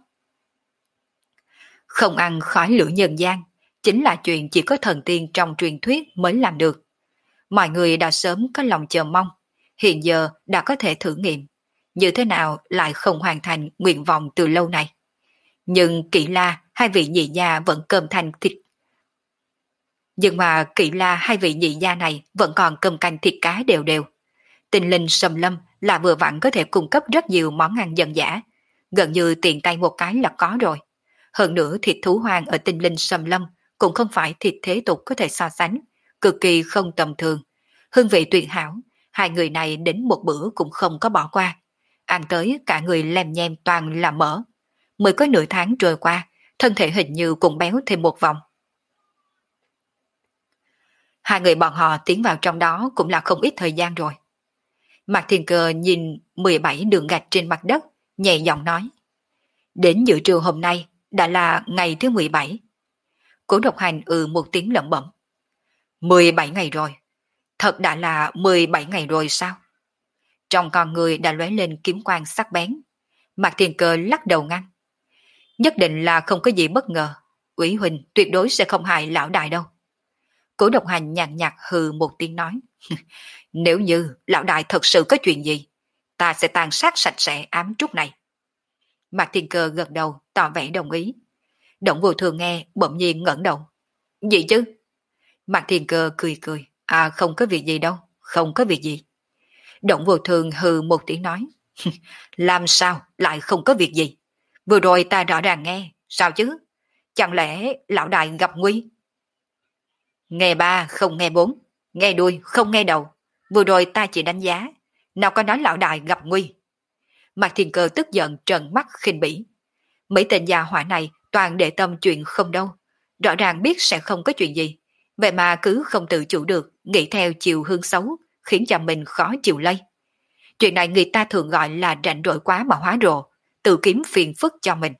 Không ăn khói lửa nhân gian chính là chuyện chỉ có thần tiên trong truyền thuyết mới làm được. Mọi người đã sớm có lòng chờ mong, hiện giờ đã có thể thử nghiệm. Như thế nào lại không hoàn thành nguyện vọng từ lâu nay? Nhưng Kỷ La hai vị nhị gia vẫn cơm thành thịt. Nhưng mà Kỷ La hai vị nhị gia này vẫn còn cơm canh thịt cá đều đều. Tinh linh sầm lâm là vừa vặn có thể cung cấp rất nhiều món ăn dân dã, gần như tiện tay một cái là có rồi. Hơn nữa thịt thú hoang ở tinh linh sầm lâm cũng không phải thịt thế tục có thể so sánh, cực kỳ không tầm thường. Hương vị tuyệt hảo, hai người này đến một bữa cũng không có bỏ qua. Ăn tới cả người lem nhem toàn là mỡ. Mới có nửa tháng trôi qua, thân thể hình như cũng béo thêm một vòng. Hai người bọn họ tiến vào trong đó cũng là không ít thời gian rồi. Mạc Thiên Cơ nhìn mười bảy đường gạch trên mặt đất, nhẹ giọng nói. Đến giữa trưa hôm nay đã là ngày thứ mười bảy. Cố Độc Hành ừ một tiếng lẩm bẩm. mười bảy ngày rồi. Thật đã là mười bảy ngày rồi sao? Trong con người đã lóe lên kiếm quang sắc bén. Mạc Thiên Cơ lắc đầu ngăn. Nhất định là không có gì bất ngờ. Ủy huynh tuyệt đối sẽ không hại lão đại đâu. Cố Độc Hành nhàn nhạt hừ một tiếng nói. Nếu như lão đại thật sự có chuyện gì, ta sẽ tàn sát sạch sẽ ám trúc này. Mạc Thiên Cơ gật đầu tỏ vẻ đồng ý. Động Vô Thường nghe bỗng nhiên ngẩng đầu. Gì chứ? Mạc Thiên Cơ cười cười. À không có việc gì đâu, không có việc gì. Động Vô Thường hừ một tiếng nói. Làm sao lại không có việc gì? Vừa rồi ta rõ ràng nghe, sao chứ? Chẳng lẽ lão đại gặp nguy? Nghe ba không nghe bốn, nghe đuôi không nghe đầu. Vừa rồi ta chỉ đánh giá, nào có nói lão đại gặp nguy. Mạc Thiên Cơ tức giận trợn mắt khinh bỉ. Mấy tên gia hỏa này toàn để tâm chuyện không đâu. Rõ ràng biết sẽ không có chuyện gì. Vậy mà cứ không tự chủ được, nghĩ theo chiều hướng xấu, khiến cho mình khó chịu lây. Chuyện này người ta thường gọi là rảnh rỗi quá mà hóa rồ, tự kiếm phiền phức cho mình.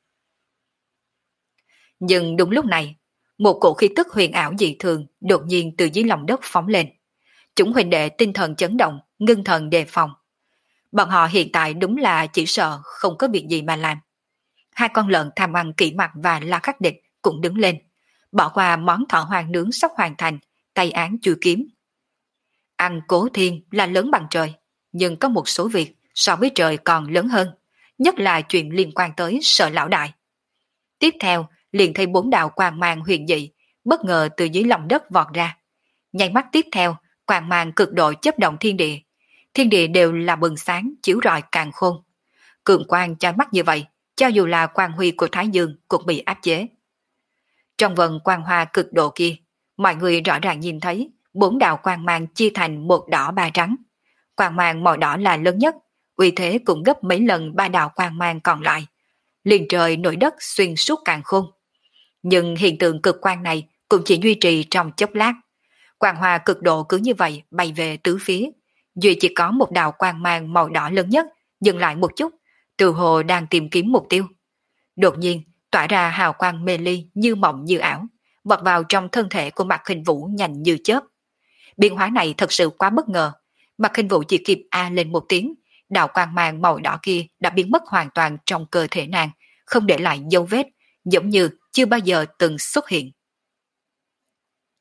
Nhưng đúng lúc này, một cổ khí tức huyền ảo dị thường đột nhiên từ dưới lòng đất phóng lên. Chúng huynh đệ tinh thần chấn động, ngưng thần đề phòng. Bọn họ hiện tại đúng là chỉ sợ không có việc gì mà làm. Hai con lợn tham ăn Kỷ Mặc và La Khắc Địch cũng đứng lên, bỏ qua món thỏ hoang nướng sắp hoàn thành, tay án chui kiếm. Ăn Cố Thiên là lớn bằng trời, nhưng có một số việc so với trời còn lớn hơn, nhất là chuyện liên quan tới Sở lão đại. Tiếp theo, liền thấy bốn đạo quang mang huyền dị bất ngờ từ dưới lòng đất vọt ra. Nháy mắt tiếp theo, quang mang cực độ chấp động thiên địa. Thiên địa đều là bừng sáng chiếu rọi càn khôn. Cường quang chói mắt như vậy, cho dù là quang huy của Thái Dương cũng bị áp chế. Trong vần quang hoa cực độ kia, mọi người rõ ràng nhìn thấy bốn đạo quang mang chia thành một đỏ ba trắng. Quang mang màu đỏ là lớn nhất, uy thế cũng gấp mấy lần ba đạo quang mang còn lại. Liền trời nổi đất xuyên suốt càn khôn. Nhưng hiện tượng cực quang này cũng chỉ duy trì trong chốc lát. Quang hoa cực độ cứ như vậy bay về tứ phía. Duy chỉ có một đạo quang mang màu đỏ lớn nhất dừng lại một chút, từ hồ đang tìm kiếm mục tiêu. Đột nhiên tỏa ra hào quang mê ly như mộng như ảo, vọt vào trong thân thể của Mạc Khinh Vũ nhanh như chớp. Biến hóa này thật sự quá bất ngờ. Mạc Khinh Vũ chỉ kịp a lên một tiếng, đạo quang mang màu đỏ kia đã biến mất hoàn toàn trong cơ thể nàng, không để lại dấu vết, giống như chưa bao giờ từng xuất hiện.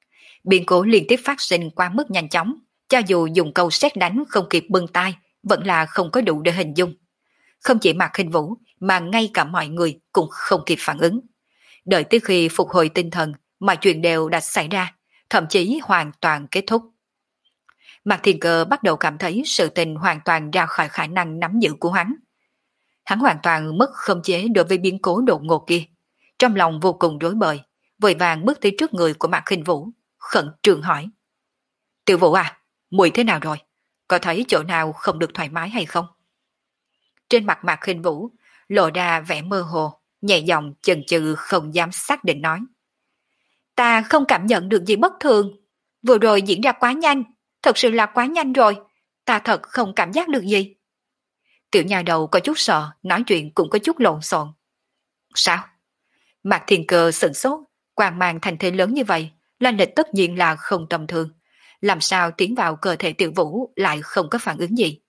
Biến cố liên tiếp phát sinh quá mức nhanh chóng, cho dù dùng câu sét đánh không kịp bưng tay, vẫn là không có đủ để hình dung. Không chỉ Mạc Khinh Vũ, mà ngay cả mọi người cũng không kịp phản ứng. Đợi tới khi phục hồi tinh thần, mọi chuyện đều đã xảy ra, thậm chí hoàn toàn kết thúc. Mạc Thiên Cơ bắt đầu cảm thấy sự tình hoàn toàn ra khỏi khả năng nắm giữ của hắn. Hắn hoàn toàn mất khống chế đối với biến cố đột ngột kia. Trong lòng vô cùng rối bời, vội vàng bước tới trước người của Mạc Khinh Vũ, khẩn trương hỏi. Tiểu Vũ à, muội thế nào rồi? Có thấy chỗ nào không được thoải mái hay không? Trên mặt Mạc Khinh Vũ lộ ra vẻ mơ hồ, nhẹ giọng chần chừ không dám xác định nói. Ta không cảm nhận được gì bất thường. Vừa rồi diễn ra quá nhanh, thật sự là quá nhanh rồi. Ta thật không cảm giác được gì. Tiểu nhà đầu có chút sợ, nói chuyện cũng có chút lộn xộn. Sao? Mạc Thiên Cơ sửng sốt, quang mang thành thế lớn như vậy, Lan Lịch tất nhiên là không tầm thường. Làm sao tiến vào cơ thể Tiểu Vũ lại không có phản ứng gì?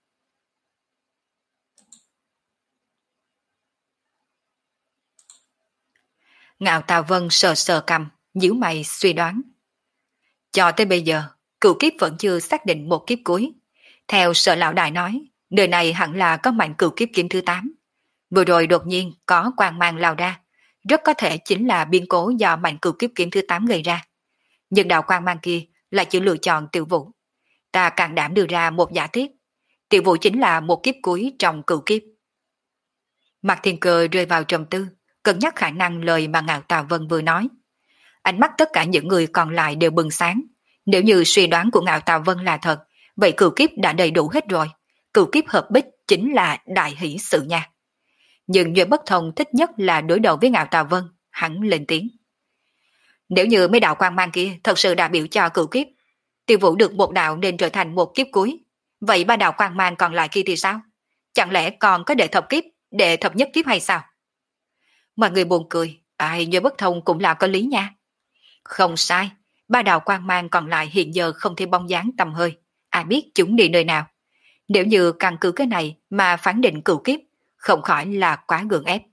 Ngạo Tào Vân sờ sờ cầm, nhíu mày suy đoán. Cho tới bây giờ, cửu kiếp vẫn chưa xác định một kiếp cuối. Theo sở lão đại nói, đời này hẳn là có mạnh cửu kiếp kiếm thứ tám. Vừa rồi đột nhiên có quang mang lao ra, rất có thể chính là biến cố do mạnh cửu kiếp kiếm thứ tám gây ra. Nhưng đạo quang mang kia lại chỉ lựa chọn Tiểu Vũ. Ta càng đảm đưa ra một giả thiết. Tiểu Vũ chính là một kiếp cuối trong cửu kiếp. Mạc Thiên Cơ rơi vào trầm tư, cân nhắc khả năng lời mà Ngạo Tào Vân vừa nói. Ánh mắt tất cả những người còn lại đều bừng sáng. Nếu như suy đoán của Ngạo Tào Vân là thật, vậy cửu kiếp đã đầy đủ hết rồi. Cửu kiếp hợp bích chính là đại hỷ sự nha. Nhưng Duệ Bất Thông thích nhất là đối đầu với Ngạo Tào Vân, hắn lên tiếng. Nếu như mấy đạo quang mang kia thật sự đại biểu cho cửu kiếp, Tiêu Vũ được một đạo nên trở thành một kiếp cuối. Vậy ba đạo quang mang còn lại kia thì sao? Chẳng lẽ còn có đệ thập kiếp, đệ thập nhất kiếp hay sao? Mọi người buồn cười, ai Duệ Bất Thông cũng là có lý nha. Không sai, ba đạo quang mang còn lại hiện giờ không thể bóng dáng tầm hơi, ai biết chúng đi nơi nào. Nếu như căn cứ cái này mà phán định cửu kiếp, không khỏi là quá gượng ép.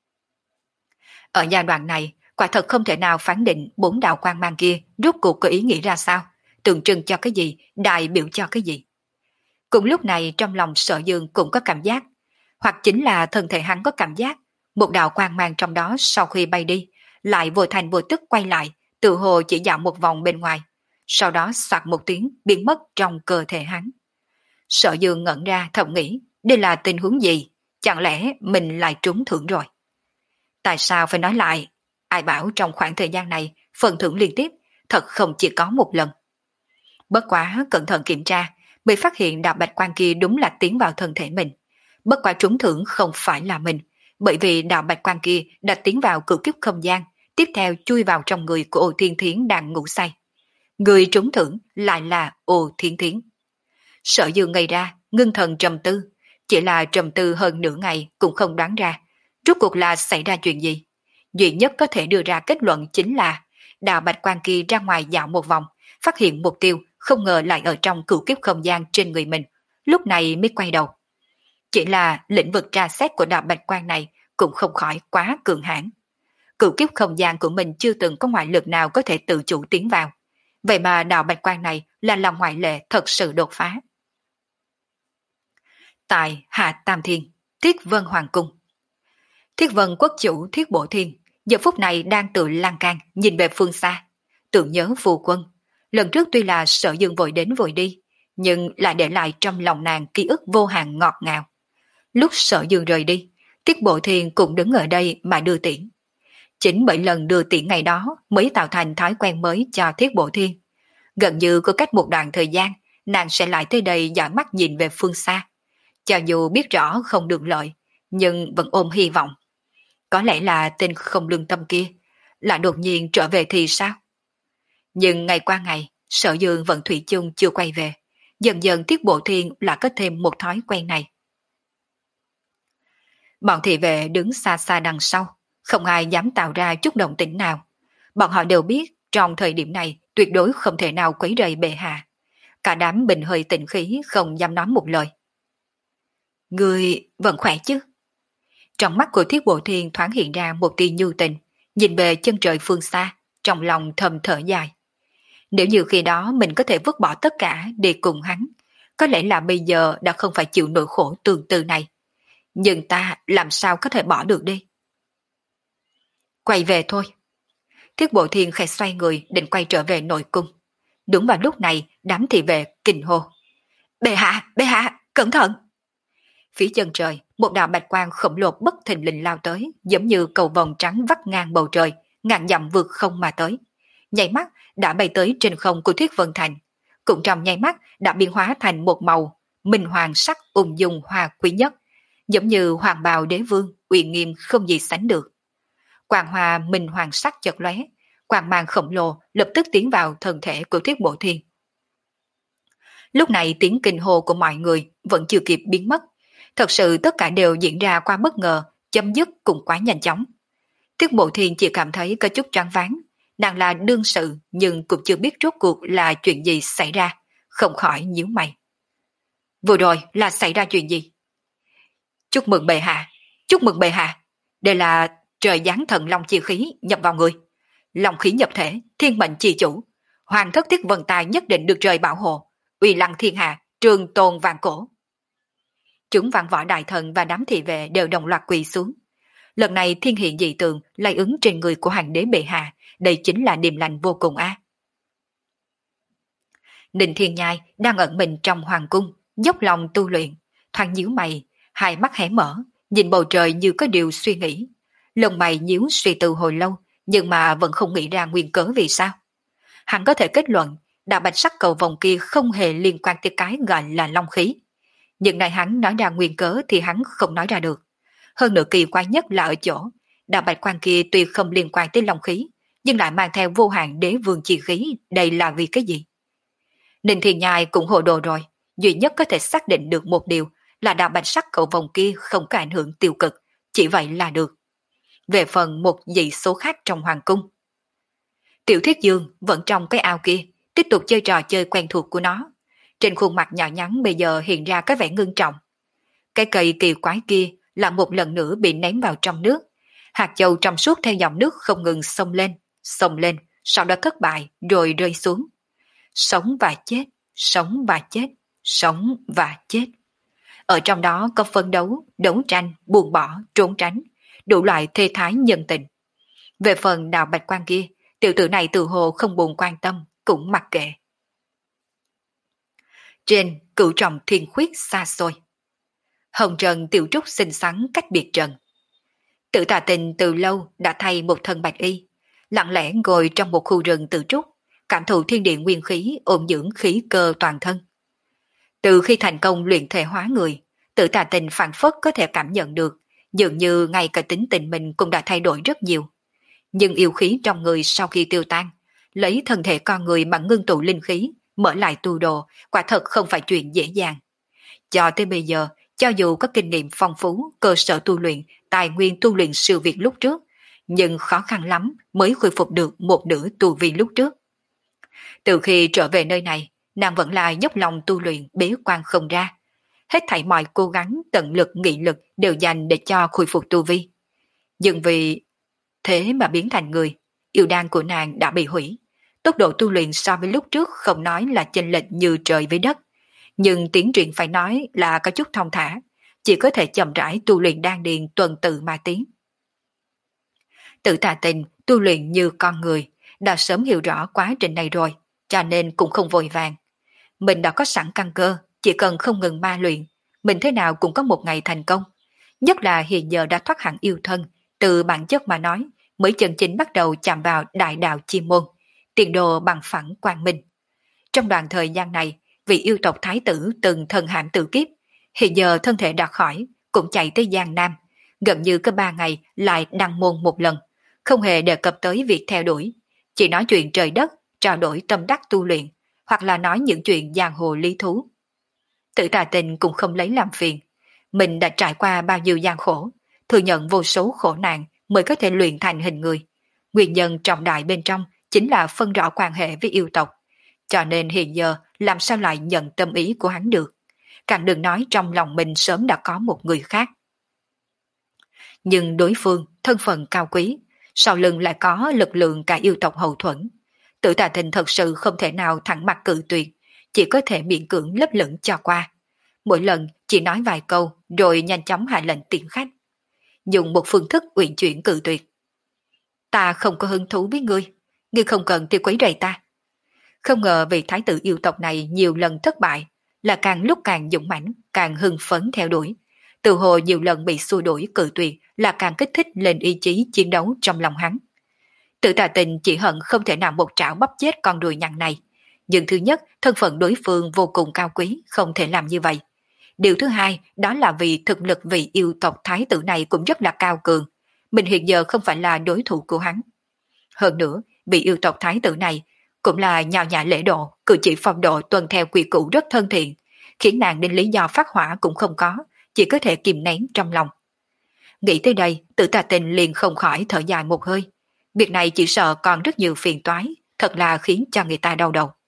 Ở giai đoạn này, quả thật không thể nào phán định bốn đạo quang mang kia rốt cuộc có ý nghĩ ra sao, tượng trưng cho cái gì, đại biểu cho cái gì. Cùng lúc này trong lòng Sở Dương cũng có cảm giác, hoặc chính là thân thể hắn có cảm giác, một đạo quang mang trong đó sau khi bay đi, lại vô thành vô tức quay lại, tự hồ chỉ dạo một vòng bên ngoài, sau đó soạt một tiếng biến mất trong cơ thể hắn. Sở Dương ngẩn ra thầm nghĩ, đây là tình huống gì, chẳng lẽ mình lại trúng thưởng rồi? Tại sao phải nói lại? Ai bảo trong khoảng thời gian này phần thưởng liên tiếp thật không chỉ có một lần. Bất quá cẩn thận kiểm tra mới phát hiện đạo bạch quan kia đúng là tiến vào thân thể mình. Bất quá trúng thưởng không phải là mình, bởi vì đạo bạch quan kia đã tiến vào cửu kiếp không gian, tiếp theo chui vào trong người của Ô Thiên Thiến đang ngủ say. Người trúng thưởng lại là Ô Thiên Thiến. Sở Dương ngây ra, ngưng thần trầm tư, chỉ là trầm tư hơn nửa ngày cũng không đoán ra rốt cuộc là xảy ra chuyện gì. Duy nhất có thể đưa ra kết luận chính là đạo bạch quan kia ra ngoài dạo một vòng, phát hiện mục tiêu không ngờ lại ở trong cửu kiếp không gian trên người mình, lúc này mới quay đầu. Chỉ là lĩnh vực tra xét của đạo bạch quan này cũng không khỏi quá cường hãn. Cửu kiếp không gian của mình chưa từng có ngoại lực nào có thể tự chủ tiến vào. Vậy mà đạo bạch quan này là lòng ngoại lệ thật sự đột phá. Tại Hạ Tam Thiên, Thiết Vân Hoàng Cung. Thiết Vân quốc chủ Thiết Bổ Thiên giờ phút này đang tự lan can nhìn về phương xa, tưởng nhớ phu quân. Lần trước tuy là Sở Dương vội đến vội đi, nhưng lại để lại trong lòng nàng ký ức vô hạn ngọt ngào. Lúc Sở Dương rời đi, Thiết Bổ Thiên cũng đứng ở đây mà đưa tiễn. Chính bởi lần đưa tiễn ngày đó mới tạo thành thói quen mới cho Thiết Bổ Thiên. Gần như có cách một đoạn thời gian, nàng sẽ lại tới đây dõi mắt nhìn về phương xa. Cho dù biết rõ không được lợi, nhưng vẫn ôm hy vọng. Có lẽ là tên không lương tâm kia, là đột nhiên trở về thì sao? Nhưng ngày qua ngày, Sở Dương vẫn thủy chung chưa quay về. Dần dần Tiết Bộ Thiên là có thêm một thói quen này. Bọn thị vệ đứng xa xa đằng sau, không ai dám tạo ra chút động tĩnh nào. Bọn họ đều biết trong thời điểm này tuyệt đối không thể nào quấy rầy bệ hạ. Cả đám bình hơi tĩnh khí không dám nói một lời. Người vẫn khỏe chứ? Trong mắt của Thiết Bộ Thiên thoáng hiện ra một tia nhu tình, nhìn về chân trời phương xa, trong lòng thầm thở dài. Nếu như khi đó mình có thể vứt bỏ tất cả để cùng hắn, có lẽ là bây giờ đã không phải chịu nỗi khổ tương tự này. Nhưng ta làm sao có thể bỏ được đi? Quay về thôi. Thiết Bộ Thiên khẽ xoay người định quay trở về nội cung. Đúng vào lúc này, đám thị vệ kinh hô. Bệ hạ, bệ hạ, cẩn thận! Phía chân trời, một đạo bạch quang khổng lồ bất thình lình lao tới, giống như cầu vồng trắng vắt ngang bầu trời, ngàn dặm vượt không mà tới. Nháy mắt đã bay tới trên không của Thuyết Vân Thành, cũng trong nháy mắt đã biến hóa thành một màu minh hoàng sắc ung dung hoa quý nhất, giống như hoàng bào đế vương, uy nghiêm không gì sánh được. Quang hoa minh hoàng sắc chợt lóe, quang mang khổng lồ lập tức tiến vào thân thể của Thuyết Bộ Thiên. Lúc này tiếng kinh hô của mọi người vẫn chưa kịp biến mất, thật sự tất cả đều diễn ra qua bất ngờ, chấm dứt cũng quá nhanh chóng. Thuyết Bộ Thiên chỉ cảm thấy có chút choáng váng, nàng là đương sự nhưng cũng chưa biết rốt cuộc là chuyện gì xảy ra, không khỏi nhíu mày. Vừa rồi là xảy ra chuyện gì? Chúc mừng bệ hạ, chúc mừng bệ hạ, đây là trời giáng thần long chi khí nhập vào người. Long khí nhập thể, thiên mệnh chi chủ, hoàng thất Thiết Vân Tài nhất định được trời bảo hộ, uy lăng thiên hạ, trường tồn vạn cổ. Chúng vạn võ đại thần và đám thị vệ đều đồng loạt quỳ xuống. Lần này thiên hiện dị tượng lay ứng trên người của hoàng đế bệ hạ, đây chính là điềm lành vô cùng a. À. Ninh Thiên Nhai đang ẩn mình trong hoàng cung, dốc lòng tu luyện, thoáng nhíu mày, hai mắt hé mở, nhìn bầu trời như có điều suy nghĩ. Lông mày nhíu suy tư hồi lâu, nhưng mà vẫn không nghĩ ra nguyên cớ vì sao. Hắn có thể kết luận, đạo bạch sắc cầu vòng kia không hề liên quan tới cái gọi là long khí. Nhưng này hắn nói ra nguyên cớ thì hắn không nói ra được. Hơn nữa kỳ quái nhất là ở chỗ, đạo bạch quan kia tuy không liên quan tới long khí, nhưng lại mang theo vô hạn đế vương chi khí, đây là vì cái gì? Ninh Thiên Nhai cũng hồ đồ rồi, duy nhất có thể xác định được một điều là đạo bạch sắc cầu vòng kia không có ảnh hưởng tiêu cực, chỉ vậy là được. Về phần một dị số khác trong hoàng cung, Tiểu Thiết Dương vẫn trong cái ao kia, tiếp tục chơi trò chơi quen thuộc của nó. Trên khuôn mặt nhỏ nhắn bây giờ hiện ra cái vẻ ngưng trọng. Cái cây kỳ quái kia là một lần nữa bị ném vào trong nước. Hạt châu trong suốt theo dòng nước không ngừng xông lên, xông lên, sau đó thất bại rồi rơi xuống. Sống và chết, sống và chết, sống và chết. Ở trong đó có phân đấu, đấu tranh, buông bỏ, trốn tránh, đủ loại thê thái nhân tình. Về phần đạo bạch quan kia, tiểu tử này tự hồ không buồn quan tâm, cũng mặc kệ. Trên cửu trọng thiên khuyết xa xôi, hồng trần tiểu trúc xinh xắn cách biệt trần. Tử Tà Tình từ lâu đã thay một thân bạch y, lặng lẽ ngồi trong một khu rừng tự trúc, cảm thụ thiên địa nguyên khí ôn dưỡng khí cơ toàn thân. Từ khi thành công luyện thể hóa người, Tử Tà Tình phảng phất có thể cảm nhận được, dường như ngay cả tính tình mình cũng đã thay đổi rất nhiều. Nhưng yêu khí trong người sau khi tiêu tan, lấy thân thể con người mà ngưng tụ linh khí, mở lại tu đồ, quả thật không phải chuyện dễ dàng. Cho tới bây giờ, cho dù có kinh nghiệm phong phú, cơ sở tu luyện, tài nguyên tu luyện siêu việt lúc trước, nhưng khó khăn lắm mới khôi phục được một nửa tu vi lúc trước. Từ khi trở về nơi này, nàng vẫn là dốc lòng tu luyện bế quan không ra. Hết thảy mọi cố gắng, tận lực, nghị lực đều dành để cho khôi phục tu vi. Nhưng vì thế mà biến thành người, yêu đan của nàng đã bị hủy. Tốc độ tu luyện so với lúc trước không nói là chênh lệch như trời với đất, nhưng tiến triển phải nói là có chút thong thả, chỉ có thể chậm rãi tu luyện đan điền tuần tự mà tiến. Tử Tà Tình tu luyện như con người, đã sớm hiểu rõ quá trình này rồi, cho nên cũng không vội vàng. Mình đã có sẵn căn cơ, chỉ cần không ngừng ma luyện, mình thế nào cũng có một ngày thành công. Nhất là hiện giờ đã thoát hẳn yêu thân, từ bản chất mà nói, mới chân chính bắt đầu chạm vào đại đạo chi môn, tiền đồ bằng phẳng quang minh. Trong đoạn thời gian này, vị yêu tộc thái tử từng thần hãm tử kiếp, hiện giờ thân thể đã khỏi, cũng chạy tới Giang Nam, gần như có ba ngày lại đăng môn một lần, không hề đề cập tới việc theo đuổi, chỉ nói chuyện trời đất, trao đổi tâm đắc tu luyện, hoặc là nói những chuyện giang hồ lý thú. Tử Tà Tình cũng không lấy làm phiền, mình đã trải qua bao nhiêu gian khổ, thừa nhận vô số khổ nạn mới có thể luyện thành hình người. Nguyên nhân trọng đại bên trong chính là phân rõ quan hệ với yêu tộc, cho nên hiện giờ làm sao lại nhận tâm ý của hắn được. Càng đừng nói trong lòng mình sớm đã có một người khác. Nhưng đối phương thân phận cao quý, sau lưng lại có lực lượng cả yêu tộc hậu thuẫn. Tử Tà Tình thật sự không thể nào thẳng mặt cự tuyệt, chỉ có thể miễn cưỡng lấp lửng cho qua. Mỗi lần chỉ nói vài câu rồi nhanh chóng hạ lệnh tiễn khách. Dùng một phương thức uyển chuyển cự tuyệt. Ta không có hứng thú với ngươi, ngươi không cần thì quấy rầy ta. Không ngờ vị thái tử yêu tộc này nhiều lần thất bại, là càng lúc càng dũng mãnh, càng hưng phấn theo đuổi. Từ hồ nhiều lần bị xua đuổi cự tuyệt là càng kích thích lên ý chí chiến đấu trong lòng hắn. Tử Tà Tình chỉ hận không thể nào một trảo bắp chết con đùi nhặn này. Nhưng thứ nhất, thân phận đối phương vô cùng cao quý, không thể làm như vậy. Điều thứ hai, đó là vì thực lực vị yêu tộc thái tử này cũng rất là cao cường. Mình hiện giờ không phải là đối thủ của hắn. Hơn nữa, vị yêu tộc thái tử này cũng là nhào nhã lễ độ, cử chỉ phong độ tuân theo quy củ rất thân thiện, khiến nàng đến lý do phát hỏa cũng không có, chỉ có thể kìm nén trong lòng. Nghĩ tới đây, Tử Tà Tình liền không khỏi thở dài một hơi. Việc này chỉ sợ còn rất nhiều phiền toái, thật là khiến cho người ta đau đầu.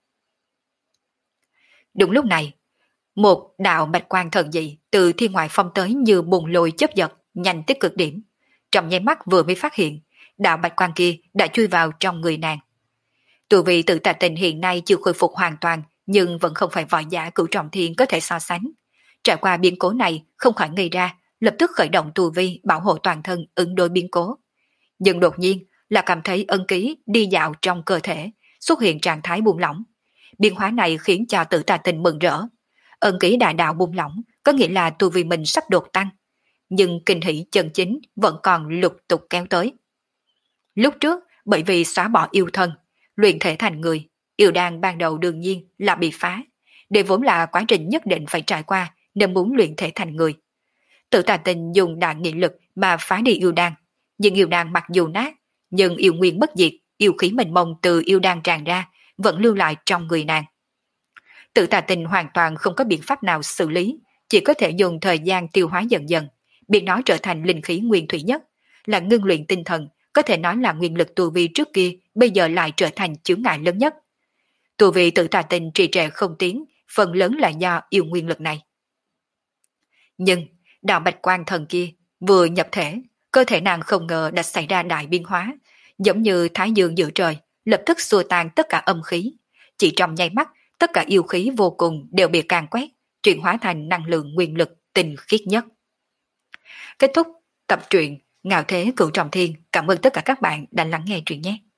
Đúng lúc này, một đạo bạch quang thần dị từ thiên ngoại phong tới như bùng lôi chớp giật, nhanh tới cực điểm. Trong nháy mắt vừa mới phát hiện, đạo bạch quang kia đã chui vào trong người nàng. Tù vị Tử Tà Tình hiện nay chưa khôi phục hoàn toàn, nhưng vẫn không phải võ giả cửu trọng thiên có thể so sánh. Trải qua biến cố này, không khỏi ngây ra, lập tức khởi động tù vi bảo hộ toàn thân ứng đối biến cố. Nhưng đột nhiên là cảm thấy ân ký đi dạo trong cơ thể, xuất hiện trạng thái buông lỏng. Biến hóa này khiến cho Tử Tà Tình mừng rỡ. Ân ký đại đạo buông lỏng có nghĩa là tu vi mình sắp đột tăng, nhưng kinh hỷ chân chính vẫn còn lục tục kéo tới. Lúc trước bởi vì xóa bỏ yêu thân, luyện thể thành người, yêu đan ban đầu đương nhiên là bị phá, để vốn là quá trình nhất định phải trải qua nên muốn luyện thể thành người. Tử Tà Tình dùng đại nghị lực mà phá đi yêu đan, nhưng yêu đan mặc dù nát, nhưng yêu nguyên bất diệt, yêu khí mênh mông từ yêu đan tràn ra vẫn lưu lại trong người nàng. Tử Tà Tình hoàn toàn không có biện pháp nào xử lý, chỉ có thể dùng thời gian tiêu hóa dần dần, biến nó trở thành linh khí nguyên thủy nhất, là ngưng luyện tinh thần, có thể nói là nguyên lực tu vi trước kia bây giờ lại trở thành chướng ngại lớn nhất. Tu vi Tử Tà Tình trì trệ không tiến, phần lớn là do yêu nguyên lực này. Nhưng đạo bạch quang thần kia vừa nhập thể, cơ thể nàng không ngờ đã xảy ra đại biến hóa, giống như thái dương giữa trời, lập tức xua tan tất cả âm khí. Chỉ trong nháy mắt, tất cả yêu khí vô cùng đều bị càn quét, chuyển hóa thành năng lượng nguyên lực tinh khiết nhất. Kết thúc tập truyện Ngạo Thế Cửu Trọng Thiên. Cảm ơn tất cả các bạn đã lắng nghe truyện nhé.